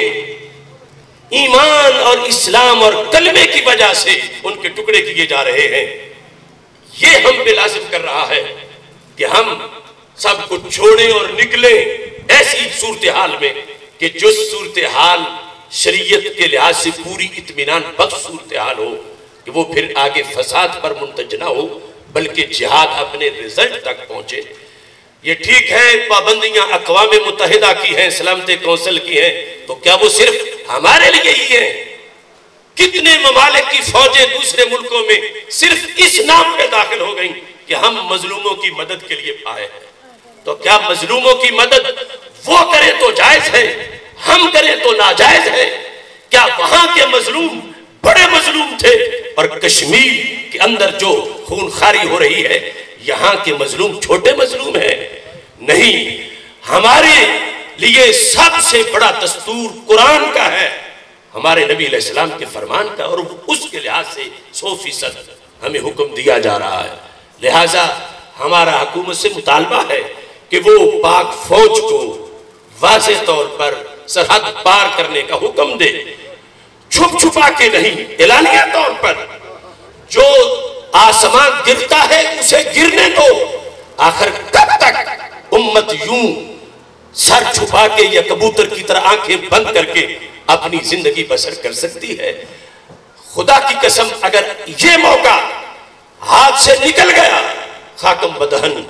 ایمان اور اسلام اور کلمے کی وجہ سے ان کے ٹکڑے کیے جا رہے ہیں، یہ ہم پہ لازم کر رہا ہے کہ ہم سب کو چھوڑیں اور نکلیں ایسی صورتحال میں کہ جو صورتحال شریعت کے لحاظ سے پوری اطمینان بخش صورتحال ہو، کہ وہ پھر آگے فساد پر منتج نہ ہو بلکہ جہاد اپنے رزلٹ تک پہنچے۔ یہ ٹھیک ہے پابندیاں اقوام متحدہ کی ہیں، سلامتی کونسل کی ہیں، تو کیا وہ صرف ہمارے لیے ہی ہیں؟ کتنے ممالک کی فوجیں دوسرے ملکوں میں صرف اس نام پہ داخل ہو گئیں کہ ہم مظلوموں کی مدد کے لیے آئے ہیں۔ تو کیا مظلوموں کی مدد وہ کریں تو جائز ہے، ہم کریں تو ناجائز ہے؟ کیا وہاں کے مظلوم بڑے مظلوم تھے اور کشمیر کے اندر جو خونخواری ہو رہی ہے یہاں کے مظلوم چھوٹے مظلوم ہیں؟ نہیں، ہمارے لیے سب سے بڑا دستور قرآن کا ہے، ہمارے نبی علیہ السلام کے فرمان کا، اور اس کے لحاظ سے 100% ہمیں حکم دیا جا رہا ہے۔ لہٰذا ہمارا حکومت سے مطالبہ ہے کہ وہ پاک فوج کو واضح طور پر سرحد پار کرنے کا حکم دے، چھپ چھپا کے نہیں، اعلانیہ طور پر۔ جو آسمان گرتا ہے اسے گرنے دو، آخر کب تک امت یوں سر چھپا کے یا کبوتر کی طرح آنکھیں بند کر کے اپنی زندگی بسر کر سکتی ہے؟ خدا کی قسم اگر یہ موقع ہاتھ سے نکل گیا خاکم بدہن،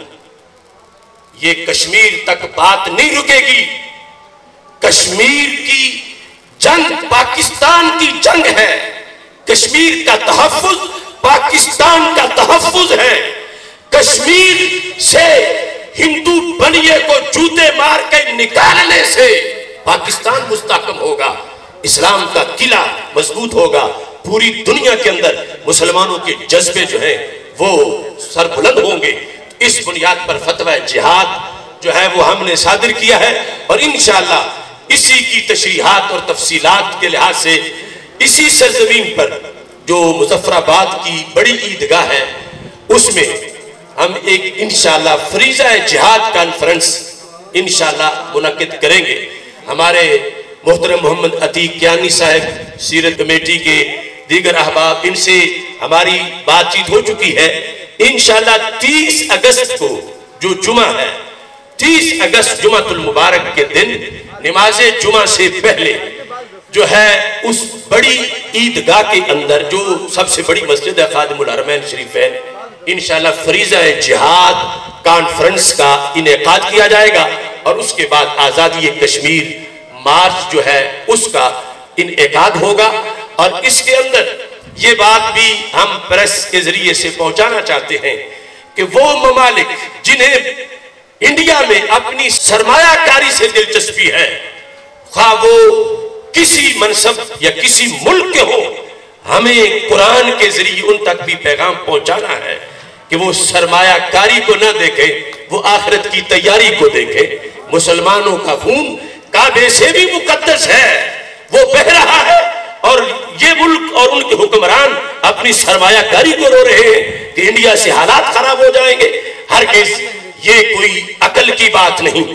یہ کشمیر تک بات نہیں رکے گی۔ کشمیر کی جنگ پاکستان کی جنگ ہے، کشمیر کا تحفظ پاکستان کا تحفظ ہے۔ کشمیر سے ہندو بنیے کو جوتے مار کے نکالنے سے پاکستان مستحکم ہوگا، اسلام کا قلعہ مضبوط ہوگا، پوری دنیا کے اندر مسلمانوں کے جذبے جو ہیں وہ سر بلند ہوں گے۔ اس بنیاد پر فتوی جہاد جو ہے وہ ہم نے صادر کیا ہے، اور انشاءاللہ اسی کی تشریحات اور تفصیلات کے لحاظ سے اسی سرزمین پر جو مظفر آباد کی بڑی عیدگاہ ہے اس میں ہم ایک انشاءاللہ فریضہ جہاد کانفرنس انشاءاللہ منعقد کریں گے۔ ہمارے محترم محمد عتیق کیانی صاحب سیرت کمیٹی کے دیگر احباب، ان سے ہماری بات چیت ہو چکی ہے۔ انشاءاللہ 30 اگست کو جو جمعہ ہے، 30 اگست جمعہ المبارک کے دن نماز جمعہ سے پہلے جو ہے اس بڑی عیدگاہ کے اندر جو سب سے بڑی مسجد ہے خادم الحرمین شریفین، انشاءاللہ فریضہ جہاد کانفرنس کا انعقاد کیا جائے گا، اور اس کے بعد آزادی کشمیر مارچ جو ہے اس کا انعقاد ہوگا۔ اور اس کے اندر یہ بات بھی ہم پریس کے ذریعے سے پہنچانا چاہتے ہیں کہ وہ ممالک جنہیں انڈیا میں اپنی سرمایہ کاری سے دلچسپی ہے، خواہ وہ کسی منصب یا کسی ملک کے ہوں، ہمیں قرآن کے ذریعے ان تک بھی پیغام پہنچانا ہے کہ وہ سرمایہ کاری کو نہ دیکھیں، وہ آخرت کی تیاری کو دیکھیں۔ مسلمانوں کا خون کعبے سے بھی مقدس ہے، وہ بہہ رہا ہے، اور یہ ملک اور ان کے حکمران اپنی سرمایہ کاری کو رو رہے ہیں کہ انڈیا سے حالات خراب ہو جائیں گے۔ ہرگز یہ کوئی عقل کی بات نہیں،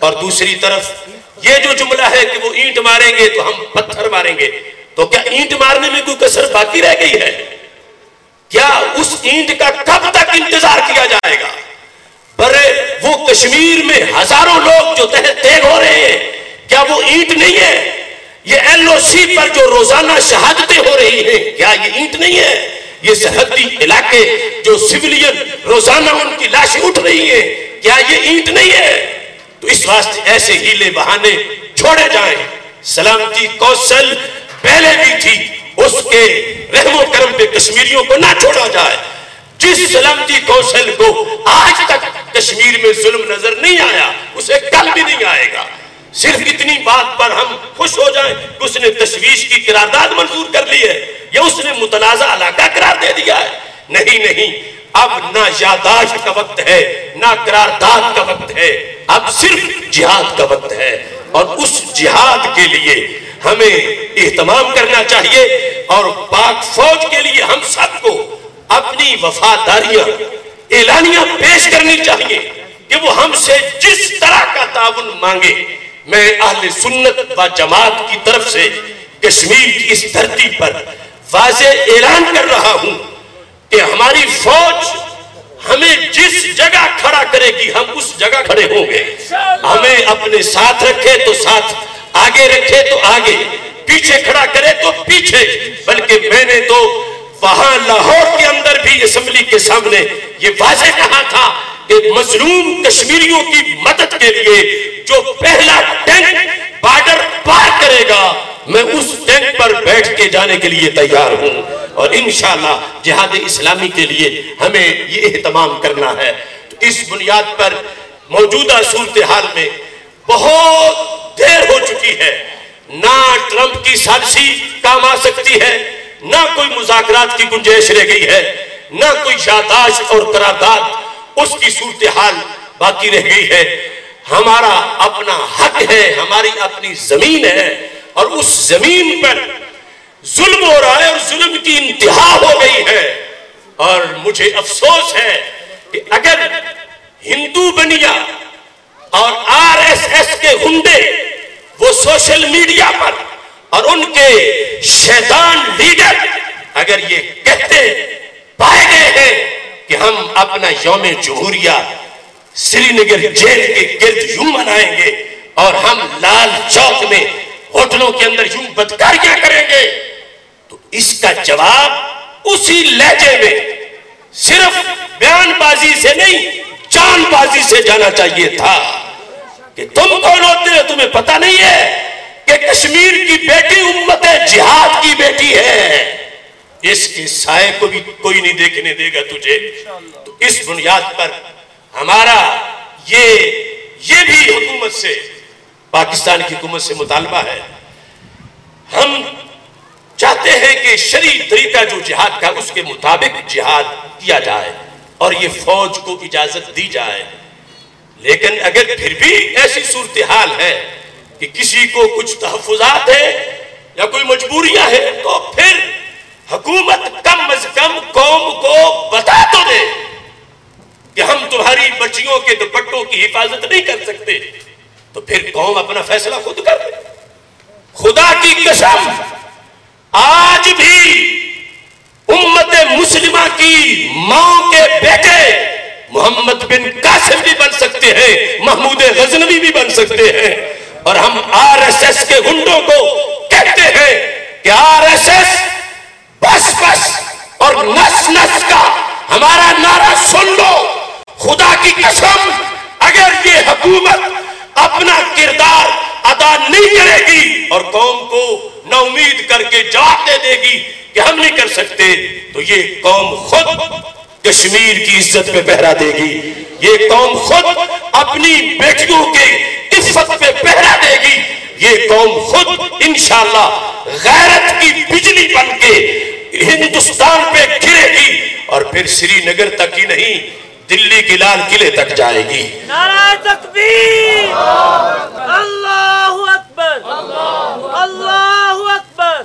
اور دوسری طرف یہ جو جملہ ہے کہ وہ اینٹ ماریں گے تو ہم پتھر ماریں گے، تو کیا اینٹ مارنے میں کوئی کسر باقی رہ گئی ہے؟ کیا اس اینٹ کا کب تک انتظار کیا جائے گا؟ برے وہ کشمیر میں ہزاروں لوگ جو تحت تیگ ہو رہے ہیں، کیا وہ اینٹ نہیں ہے؟ یہ ایل او سی پر جو روزانہ شہادتیں ہو رہی ہیں، کیا یہ اینٹ نہیں ہے؟ یہ سرحدی علاقے جو سویلین روزانہ ان کی لاشیں اٹھ رہی ہیں، کیا یہ اینٹ نہیں ہے؟ تو اس واسطے ایسے ہیلے بہانے چھوڑے جائیں۔ سلامتی کونسل پہلے بھی تھی، اس کے رحم و کرم پہ کشمیریوں کو نہ چھوڑا جائے۔ جس سلامتی کونسل کو آج تک کشمیر میں ظلم نظر نہیں آیا، اسے کل بھی نہیں آئے گا۔ صرف اتنی بات پر ہم خوش ہو جائیں کہ اس نے تشویش کی قرارداد منظور کر لی ہے یا اس نے متنازع علاقہ قرار دے دیا ہے۔ نہیں، اب نہ یادداشت کا وقت ہے، نہ قرارداد کا وقت ہے، اب صرف جہاد کا وقت ہے، اور اس جہاد کے لیے ہمیں اہتمام کرنا چاہیے، اور پاک فوج کے لیے ہم سب کو اپنی وفاداریاں اعلانیہ پیش کرنی چاہیے کہ وہ ہم سے جس طرح کا تعاون مانگے۔ میں اہل سنت و جماعت کی طرف سے کشمیر کی اس دھرتی پر واضح اعلان کر رہا ہوں کہ ہماری فوج ہمیں جس جگہ کھڑا کرے گی ہم اس جگہ کھڑے ہوں گے۔ ہمیں اپنے ساتھ رکھے تو ساتھ، آگے رکھے تو آگے، پیچھے کھڑا کرے تو پیچھے۔ بلکہ میں نے تو وہاں لاہور کے اندر بھی اسمبلی کے سامنے یہ واضح کہا تھا کہ مظلوم کشمیریوں کی مدد کے لیے جو پہلا ٹینک بارڈر پار کرے گا، میں اس ٹینک پر بیٹھ کے جانے کے لیے تیار ہوں، اور انشاءاللہ جہاد اسلامی کے لیے ہمیں یہ اہتمام کرنا ہے۔ تو اس بنیاد پر موجودہ صورتحال میں بہت دیر ہو چکی ہے، نہ ٹرمپ کی سازشی کام آ سکتی ہے، نہ کوئی مذاکرات کی گنجائش رہ گئی ہے، نہ کوئی یادداشت اور قرارداد اس کی صورتحال باقی رہ گئی ہے۔ ہمارا اپنا حق ہے، ہماری اپنی زمین ہے، اور اس زمین پر ظلم ہو رہا ہے اور ظلم کی انتہا ہو گئی ہے۔ اور مجھے افسوس ہے کہ اگر ہندو بنیا اور RSS کے گنڈے وہ سوشل میڈیا پر اور ان کے شیطان لیڈر اگر یہ کہتے پائے گئے ہیں کہ ہم اپنا یوم جمہوریہ سری نگر جیل کے گرد یوں منائیں گے اور ہم لال چوک میں ہوٹلوں کے اندر یوں بدکاریاں کریں گے، تو اس کا جواب اسی لہجے میں صرف بیان بازی سے نہیں، جان بازی سے جانا چاہیے تھا کہ تم کون ہوتے ہو؟ تمہیں پتہ نہیں ہے کہ کشمیر کی بیٹی امت جہاد کی بیٹی ہے، اس کے سائے کو بھی کوئی نہیں دیکھنے دے گا تجھے۔ تو اس بنیاد پر ہمارا یہ بھی حکومت سے، پاکستان کی حکومت سے مطالبہ ہے، ہم چاہتے ہیں کہ شرعی طریقہ جو جہاد کا اس کے مطابق جہاد کیا جائے اور یہ فوج کو اجازت دی جائے۔ لیکن اگر پھر بھی ایسی صورتحال ہے کہ کسی کو کچھ تحفظات ہے یا کوئی مجبوریاں ہیں، تو پھر حکومت کم از کم قوم کو بتا تو دے کہ ہم تمہاری بچیوں کے دوپٹوں کی حفاظت نہیں کر سکتے، تو پھر قوم اپنا فیصلہ خود کر دے۔ خدا کی قسم آج بھی امت مسلمہ کی ماں کے بیٹے محمد بن قاسم بھی بن سکتے ہیں، محمود غزنوی بھی بن سکتے ہیں، اور ہم RSS کے گنڈوں کو کہتے ہیں کہ RSS بس اور نس نس کا ہمارا نعرہ سن لو۔ خدا کی قسم اگر یہ حکومت اپنا کردار ادا نہیں کرے گی اور قوم کو نا امید کر کے جواب دے دے گی کہ ہم نہیں کر سکتے، تو یہ قوم خود کشمیر کی عزت پہ پہرا دے گی، یہ قوم خود اپنی بیٹیوں کے عزت پہ پہرا دے گی، یہ قوم خود انشاءاللہ غیرت کی بجلی بن کے ہندوستان پہ گرے گی، اور پھر سری نگر تک ہی نہیں دلی کے لال قلعے تک جائے گی۔ نعرہ تکبیر، اللہ اکبر، اللہ اکبر،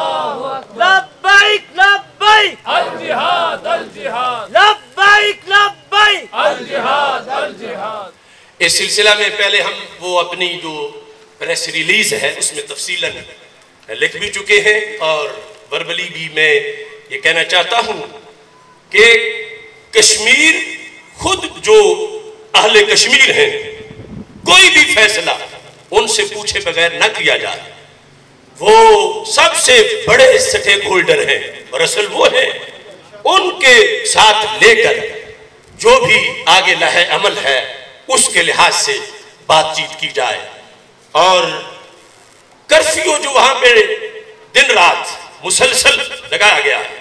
لبیک لبیک الجہاد الجہاد لبیک لبیک الجہاد الجہاد۔ اس سلسلہ میں پہلے ہم وہ اپنی جو پریس ریلیز ہے اس میں تفصیلاً لکھ بھی چکے ہیں، اور وربلی بھی میں یہ کہنا چاہتا ہوں کہ کشمیر خود جو اہل کشمیر ہیں، کوئی بھی فیصلہ ان سے پوچھے بغیر نہ کیا جائے. وہ سب سے بڑے سٹیک ہولڈر ہیں، اور اصل وہ ہیں. ان کے ساتھ لے کر جو بھی آگے لائحہ عمل ہے اس کے لحاظ سے بات چیت کی جائے. اور کرفیو جو وہاں پہ دن رات مسلسل لگایا گیا ہے،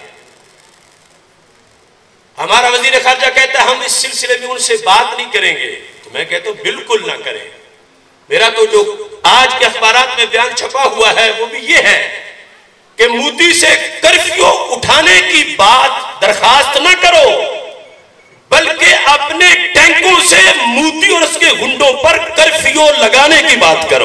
ہمارا وزیر خارجہ کہتا ہے ہم اس سلسلے میں ان سے بات نہیں کریں گے، تو میں کہتا ہوں بالکل نہ کریں. میرا تو جو آج کے اخبارات میں بیان چھپا ہوا ہے وہ بھی یہ ہے کہ مودی سے کرفیو اٹھانے کی بات درخواست نہ کرو، بلکہ اپنے ٹینکوں سے مودی اور اس کے گنڈوں پر کرفیو لگانے کی بات کرو.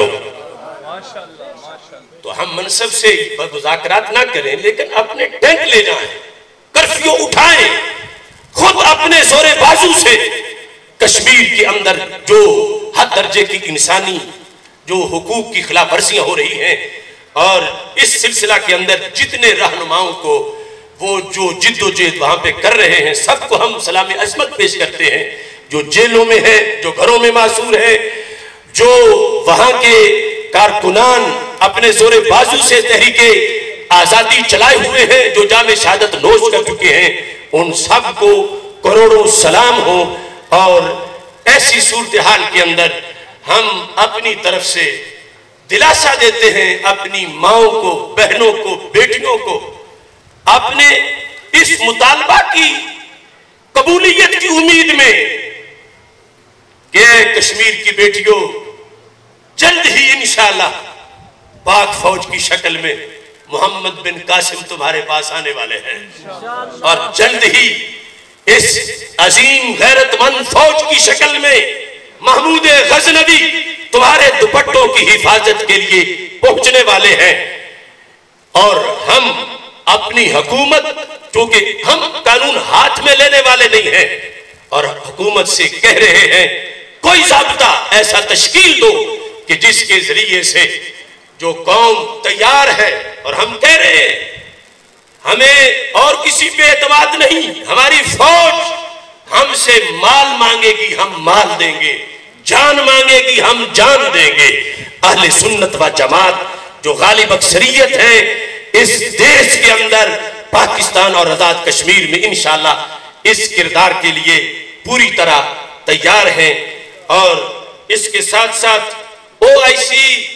تو ہم منصب سے مذاکرات نہ کریں، لیکن اپنے ٹینک لے جائیں، کرفیو اٹھائیں، خود اپنے زور بازو سے کشمیر کے اندر جو حد درجے کی انسانی جو حقوق کی خلاف ورزیاں ہو رہی ہیں، اور اس سلسلہ کے اندر جتنے رہنماؤں کو وہ جو جد و جہد وہاں پہ کر رہے ہیں سب کو ہم سلام عظمت پیش کرتے ہیں. جو جیلوں میں ہیں، جو گھروں میں معصور ہیں، جو وہاں کے کارکنان اپنے زور بازو سے تحریک آزادی چلائے ہوئے ہیں، جو جام شہادت نوش کر چکے ہیں، ان سب کو کروڑوں سلام ہو. اور ایسی صورتحال کے اندر ہم اپنی طرف سے دلاسا دیتے ہیں اپنی ماؤں کو، بہنوں کو، بیٹیوں کو، اپنے اس مطالبہ کی قبولیت کی امید میں کہ کشمیر کی بیٹیوں جلد ہی انشاءاللہ پاک فوج کی شکل میں محمد بن قاسم تمہارے پاس آنے والے ہیں، اور جلد ہی اس عظیم غیرت مند فوج کی شکل میں محمود غزنوی تمہارے دوپٹوں کی حفاظت کے لیے پہنچنے والے ہیں. اور ہم اپنی حکومت، چونکہ ہم قانون ہاتھ میں لینے والے نہیں ہیں، اور حکومت سے کہہ رہے ہیں کوئی ضابطہ ایسا تشکیل دو کہ جس کے ذریعے سے جو قوم تیار ہے، اور ہم کہہ رہے ہیں ہمیں اور کسی پہ اعتماد نہیں، ہماری فوج ہم سے مال مانگے گی ہم مال دیں گے، جان مانگے گی ہم جان دیں گے. اہل سنت و جماعت جو غالب اکثریت ہے اس دیش کے اندر، پاکستان اور آزاد کشمیر میں انشاءاللہ اس کردار کے لیے پوری طرح تیار ہیں. اور اس کے ساتھ ساتھ OIC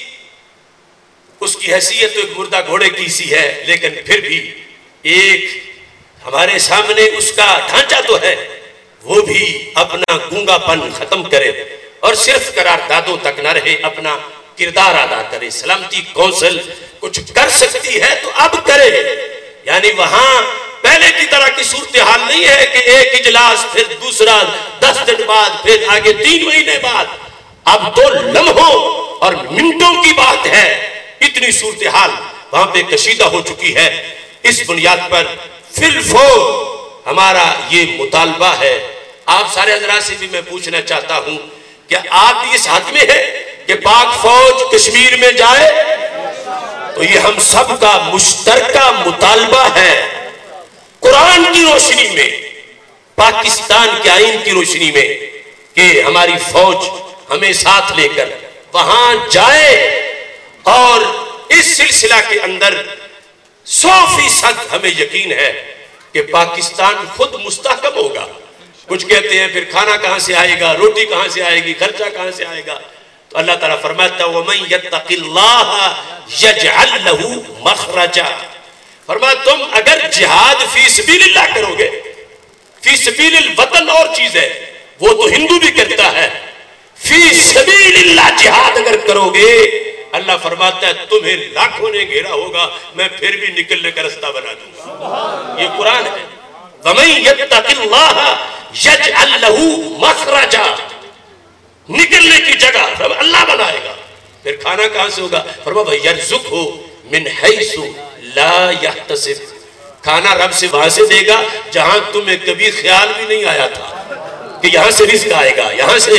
اس کی حیثیت تو ایک مردہ گھوڑے کی سی ہے، لیکن پھر بھی ایک ہمارے سامنے اس کا ڈھانچہ تو ہے، وہ بھی اپنا گونگا پن ختم کرے اور صرف قراردادوں تک نہ رہے، اپنا کردار ادا کرے. سلامتی کونسل کچھ کر سکتی ہے تو اب کرے. یعنی وہاں پہلے کی طرح کی صورتحال نہیں ہے کہ ایک اجلاس پھر دوسرا 10 دن بعد پھر آگے 3 مہینے بعد. اب تو لمحوں اور منٹوں کی بات ہے. اتنی صورتحال وہاں پہ کشیدہ ہو چکی ہے. اس بنیاد پر فی الفور ہمارا یہ مطالبہ ہے. آپ سارے حضرات سے بھی میں پوچھنا چاہتا ہوں کہ آپ اس حق میں ہیں کہ پاک فوج کشمیر میں جائے؟ تو یہ ہم سب کا مشترکہ مطالبہ ہے. قرآن کی روشنی میں، پاکستان کے آئین کی روشنی میں، کہ ہماری فوج ہمیں ساتھ لے کر وہاں جائے اور اس سلسلہ کے اندر 100% ہمیں یقین ہے کہ پاکستان خود مستحکم ہوگا. کچھ کہتے ہیں پھر کھانا کہاں سے آئے گا، روٹی کہاں سے آئے گی، خرچہ کہاں سے آئے گا؟ تو اللہ تعالیٰ فرماتا ہے وَمَن يَتَّقِ اللَّهَ يَجْعَلْ لَهُ مَخْرَجًا. فرمایا تم اگر جہاد فی سبیل اللہ کرو گے، فی سبیل الوطن اور چیز ہے، وہ تو ہندو بھی کرتا ہے. فی سبیل اللہ جہاد اگر کرو گے، اللہ فرماتا ہے تمہیں لاکھوں نے گھیرا ہوگا، میں پھر بھی نکلنے کا رستہ بنا دوں گا. یہ قرآن ہے. وَمَن يَتَّقِ اللَّهَ يَجْعَلْ لَهُ مَخْرَجًا. نکلنے کی جگہ اللہ بنائے گا. پھر کھانا کہاں سے ہوگا؟ فرمایا يَرْزُقْهُ مِنْ حَيْثُ لَا يَحْتَسِبُ. کھانا رب سے وہاں سے دے گا جہاں تمہیں کبھی خیال بھی نہیں آیا تھا کہ یہاں سے رزق آئے گا، یہاں سے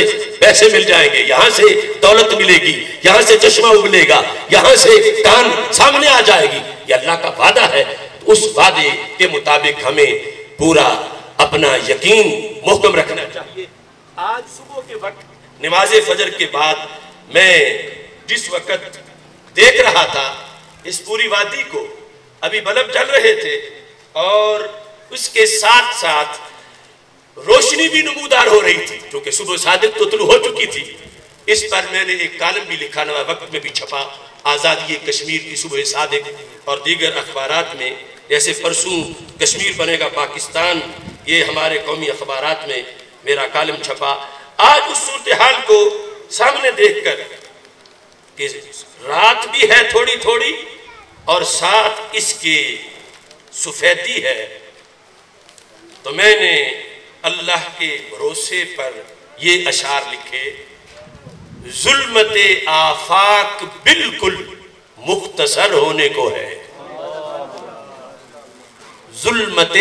پیسے مل جائیں گے، یہاں سے دولت ملے گی، یہاں سے چشمہ ابلے گا، یہاں سے کان سامنے آ جائے گی. یہ اللہ کا وعدہ ہے. اس وعدے کے مطابق ہمیں پورا اپنا یقین محکم رکھنا چاہیے. آج صبح کے وقت نماز فجر کے بعد میں جس وقت دیکھ رہا تھا اس پوری وادی کو، ابھی بلب جل رہے تھے اور اس کے ساتھ ساتھ روشنی بھی نمودار ہو رہی تھی، کیونکہ صبح صادق تو طلوع ہو چکی تھی. اس پر میں نے ایک کالم بھی لکھا، نوا وقت میں بھی چھپا، آزادی کشمیر کی صبح صادق اور دیگر اخبارات میں. جیسے پرسوں کشمیر بنے گا پاکستان، یہ ہمارے قومی اخبارات میں میرا کالم چھپا. آج اس صورتحال کو سامنے دیکھ کر کہ رات بھی ہے تھوڑی تھوڑی اور ساتھ اس کے سفیدی ہے، تو میں نے اللہ کے بھروسے پر یہ اشعار لکھے: ظلمت آفاق بالکل مختصر ہونے کو ہے. ظلمت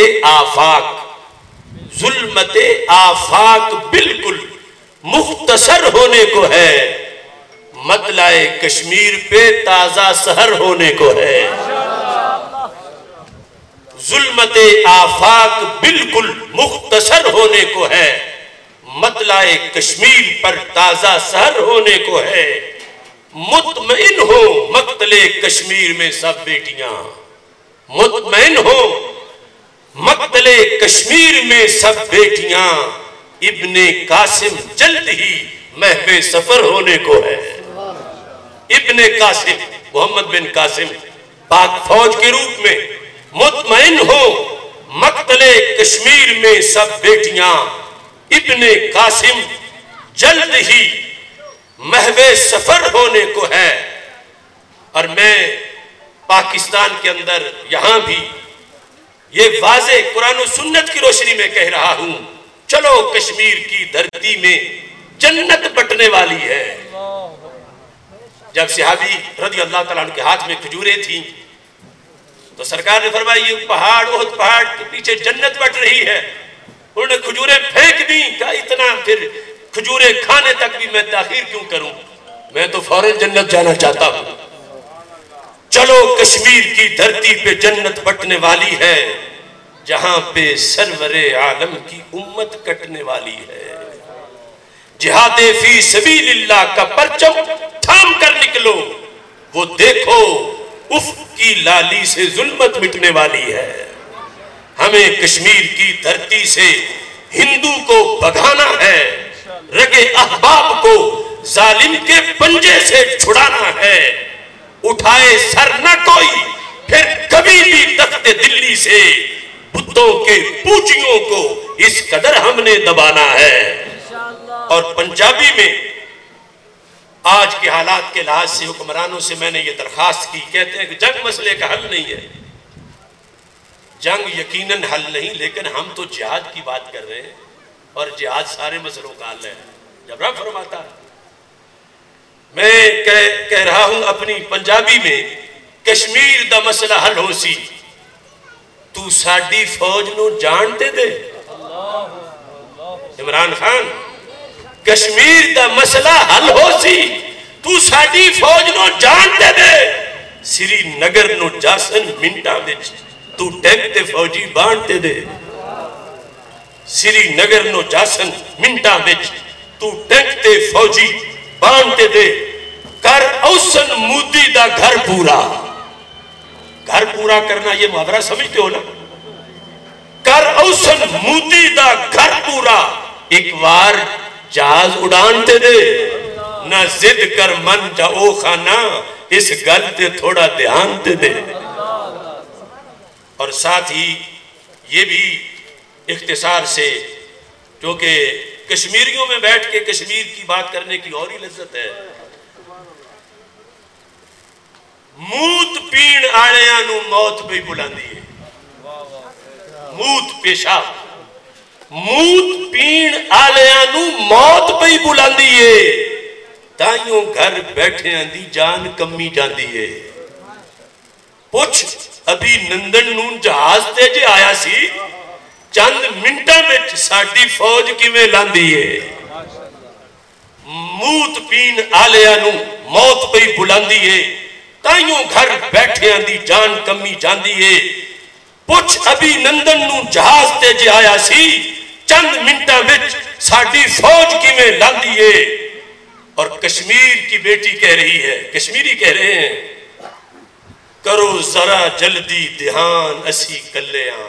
آفاق بالکل مختصر ہونے کو ہے، مطلع کشمیر پہ تازہ سحر ہونے کو ہے. ظلمت آفاق بالکل مختصر ہونے کو ہے، مطلع کشمیر پر تازہ سحر ہونے کو ہے. مطمئن ہو مقتل کشمیر میں سب بیٹیاں، مطمئن ہو مقتل کشمیر میں سب بیٹیاں، ابن قاسم جلد ہی محو سفر ہونے کو ہے. ابن قاسم محمد بن قاسم پاک فوج کے روپ میں، مطمئن ہو مقتل کشمیر میں سب بیٹیاں، ابن قاسم جلد ہی محو سفر ہونے کو ہے. اور میں پاکستان کے اندر یہاں بھی یہ واضح قرآن و سنت کی روشنی میں کہہ رہا ہوں، چلو کشمیر کی دھرتی میں جنت بٹنے والی ہے. جب صحابی رضی اللہ تعالیٰ عنہ کے ہاتھ میں کھجوریں تھیں تو سرکار نے فرمایا یہ پہاڑ احد پہاڑ کے پیچھے جنت بٹ رہی ہے. انہوں نے کھجوریں پھینک دیں، کہا اتنا پھر کھجوریں کھانے تک بھی میں تاخیر کیوں کروں، میں تو فوراً جنت جانا چاہتا ہوں. چلو کشمیر کی دھرتی پہ جنت بٹنے والی ہے، جہاں پہ سرور عالم کی امت کٹنے والی ہے. جہاد فی سبیل اللہ کا پرچم تھام کر نکلو، وہ دیکھو افق کی لالی سے ظلمت مٹنے والی ہے. ہمیں کشمیر کی دھرتی سے ہندو کو بھگانا ہے، رگے احباب کو ظالم کے پنجے سے چھڑانا ہے. اٹھائے سر نہ کوئی پھر کبھی بھی تخت دلی سے، بتوں کے پوچیوں کو اس قدر ہم نے دبانا ہے. اور پنجابی میں آج کے حالات کے لحاظ سے حکمرانوں سے میں نے یہ درخواست کی، کہتے ہیں کہ جنگ مسئلے کا حل نہیں ہے. جنگ یقیناً حل نہیں، لیکن ہم تو جہاد کی بات کر رہے ہیں اور جہاد سارے مسئلوں کا حل ہے. جب رب فرماتا ہے، میں کہہ رہا ہوں اپنی پنجابی میں، کشمیر دا مسئلہ حل ہو سی تو ساڈی فوج نو جانتے دے. عمران خان، کشمیر دا مسئلہ حل ہو سی تو ساڈی فوج نو جانتے دے. سری نگر نو جاسن منٹا وچ تو ٹینک تے فوجی بانٹتے دے. سری نگر نو جاسن منٹا وچ تو ٹینک تے فوجی بانٹتے دے. کر اوسن مودی دا گھر پورا. گھر پورا کرنا یہ محاورہ سمجھتے ہو نا؟ کر اوسن مودی دا گھر پورا، ایک وار جہاز اڑانتے دے. نہ زد کر من جا او خانہ، اس گل تے تھوڑا دھیان تے دے. اور ساتھ ہی یہ بھی اختصار سے، کیونکہ کشمیریوں میں بیٹھ کے کشمیر کی بات کرنے کی اور ہی لذت ہے. موت پین آڑیاں نو موت بھی بلاندی ہے. موت پیشاب، موت پین آڑیاں نو موت بھی بلاندی ہے. تائیوں گھر بیٹھے ہیں دی جان کمی جاندی ہے. پوچھ ابھی نندن نون جہاز تے جے آیا سی، چند منٹا میں ساڑی فوج کی میں لاندی ہے. موت پین آلیاں نو موت پہ بلاندی ہے، تائیوں گھر بیٹھے دی جان کمی جاندی ہے۔ پوچھ ابھی نندن نو جہاز تے جے آیا سی، چند منٹا وچ ساڑی فوج کی میں لاندی ہے۔ اور کشمیر کی بیٹی کہہ رہی ہے، کشمیری کہہ رہے ہیں، کرو ذرا جلدی دھیان اسی کلیاں،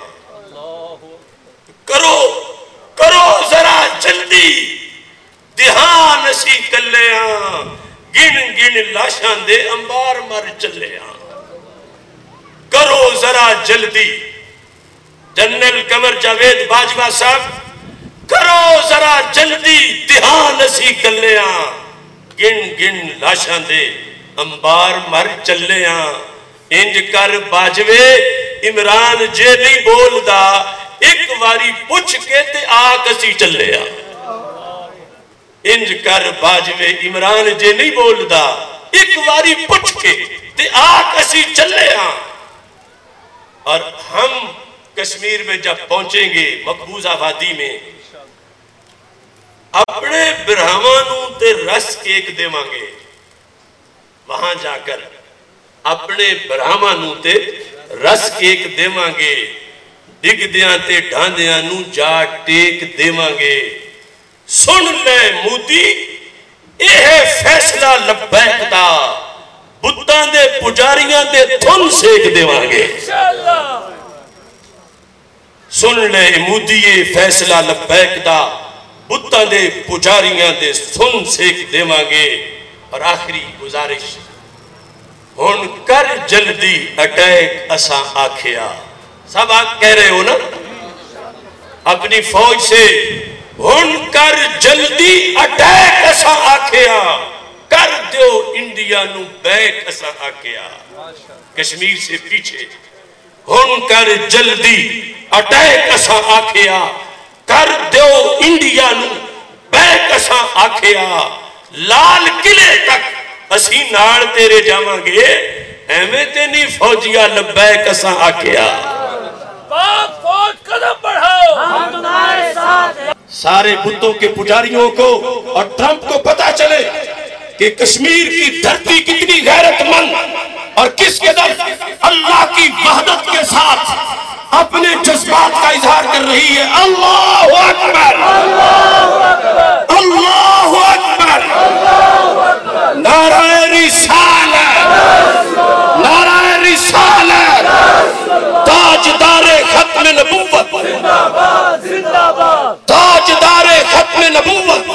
کرو ذرا جلدی دھیان اسی کلیاں، گن گن لاشاں دے انبار مر چلیاں، کرو ذرا جلدی۔ جنرل قمر جاوید باجوہ صاحب، کرو ذرا جلدی دھیان اسی کلیاں، گن گن لاشاں دے انبار مر چلیاں۔ انج کر باجوے عمران جے نہیں بول دا، ایک واری پوچھ کے تے آگ اسی چلیا۔ انج کر باجوے عمران جے نہیں بول دا، ایک واری پوچھ کے تے آگ اسی چلیا۔ اور ہم کشمیر میں جب پہنچیں گے مقبوضہ وادی میں، اپنے برہمانوں تے رس کیک دے مانگے، وہاں جا کر اپنے برہمانوں تے رس کیک دے مانگے، ڈگ دیاں تے ڈھاندیاں نو جا ٹیک دے مانگے۔ سن لے مودی اے ہے فیصلہ لبیک دا، بتاں دے پجاریاں دے تھن سیک دے مانگے۔ سن لے مودی اے فیصلہ لبیک دا، بتاں دے پجاریاں دے تھن سیک دے مانگے۔ اور آخری گزارش، ہن کر جلدی اٹیک اساں آکھیا۔ سب آپ کہہ رہے ہو نا اپنی فوج سے، ہن کر جلدی اٹیک اساں آکھیا، کر دیو انڈیا نو بیک اساں آکھیا۔ کشمیر سے پیچھے، ہن کر جلدی اٹیک اساں آکھیا، کر دیو انڈیا نو بیک اساں آکھیا۔ لال قلعے تک اسی ناڑ تیرے جاواں گے، ایویں تے نہیں فوجیہ لبیک اساں آکھیا۔ پاک فوج قدم بڑھاؤ، ہم تمہارے ساتھ ہیں۔ سارے بتوں کے پجاریوں کو اور ٹرمپ کو پتا چلے کہ کشمیر کی دھرتی کتنی غیرت مند اور کس قدر اللہ کی وحدت کے ساتھ اپنے جذبات کا اظہار کر رہی ہے۔ اللہ اکبر، اللہ اکبر، نعرہ رسالت، نعرہ رسالت، تاجدار ختم نبوت، تاجدار ختم نبوت،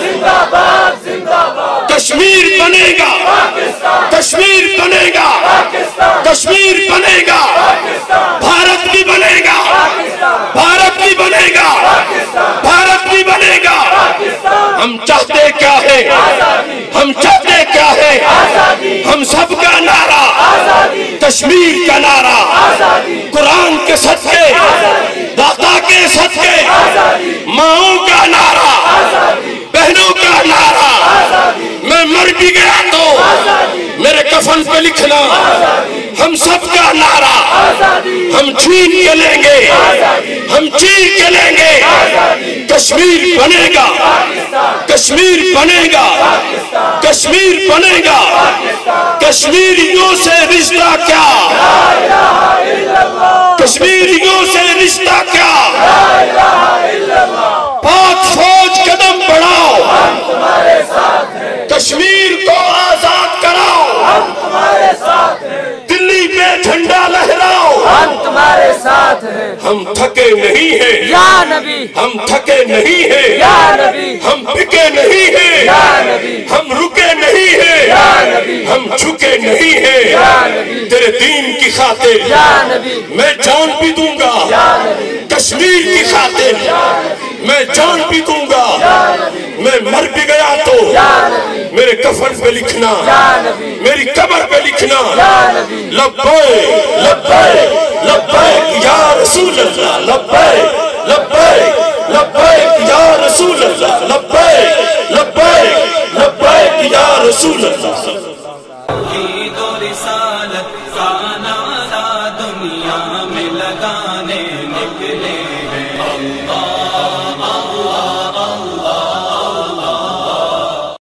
کشمیر بنے گا، کشمیر بنے گا، کشمیر بنے گا، بھارت بھی بنے گا، بھارت بھی بنے گا، بھارت بھی بنے گا۔ ہم چاہتے کیا ہے، ہم چاہتے کیا ہے، ہم سب کا نعرہ کشمیر کا نعرہ، قرآن کے صدقے، داتا کے صدقے، ماؤں کا نعرہ، بہنوں کا نعرہ۔ میں مر بھی گیا تو میرے کفن پہ لکھنا ہم سب کا نعرہ، ہم چھین کے لیں گے، ہم چھین کے لیں گے۔ کشمیر بنے گا، کشمیر بنے گا، کشمیر بنے گا۔ کشمیریوں سے رشتہ کیا، کشمیریوں سے رشتہ کیا، پاک فوج قدم بڑھاؤ، ہم تمہارے ساتھ ہیں۔ کشمیر کو آزاد کراؤ، ہم تمہارے ساتھ ہیں۔ دلی پہ جھنڈا لہراؤ، ہم تمہارے ساتھ ہیں۔ ہم تھکے نہیں ہیں یا نبی، ہم تھکے نہیں ہیں یا نبی، ہم پکے نہیں ہیں یا نبی، ہم رکے نہیں ہیں یا نبی، ہم جھکے نہیں ہیں یا نبی، تیرے دین کی خاطر یا نبی میں جان بھی دوں گا یا نبی، کشمیر کی خاطر میں جان بھی دوں گا۔ میں مر بھی گیا تو میرے کفن پہ لکھنا، میری قبر پہ لکھنا، لبیک لبیک لبیک یا رسول اللہ، لبیک لبیک لبیک یا رسول اللہ، لبیک لبیک لبیک یا رسول اللہ۔ توحید و رسالت کا نعرہ دنیا میں لگانے نکلے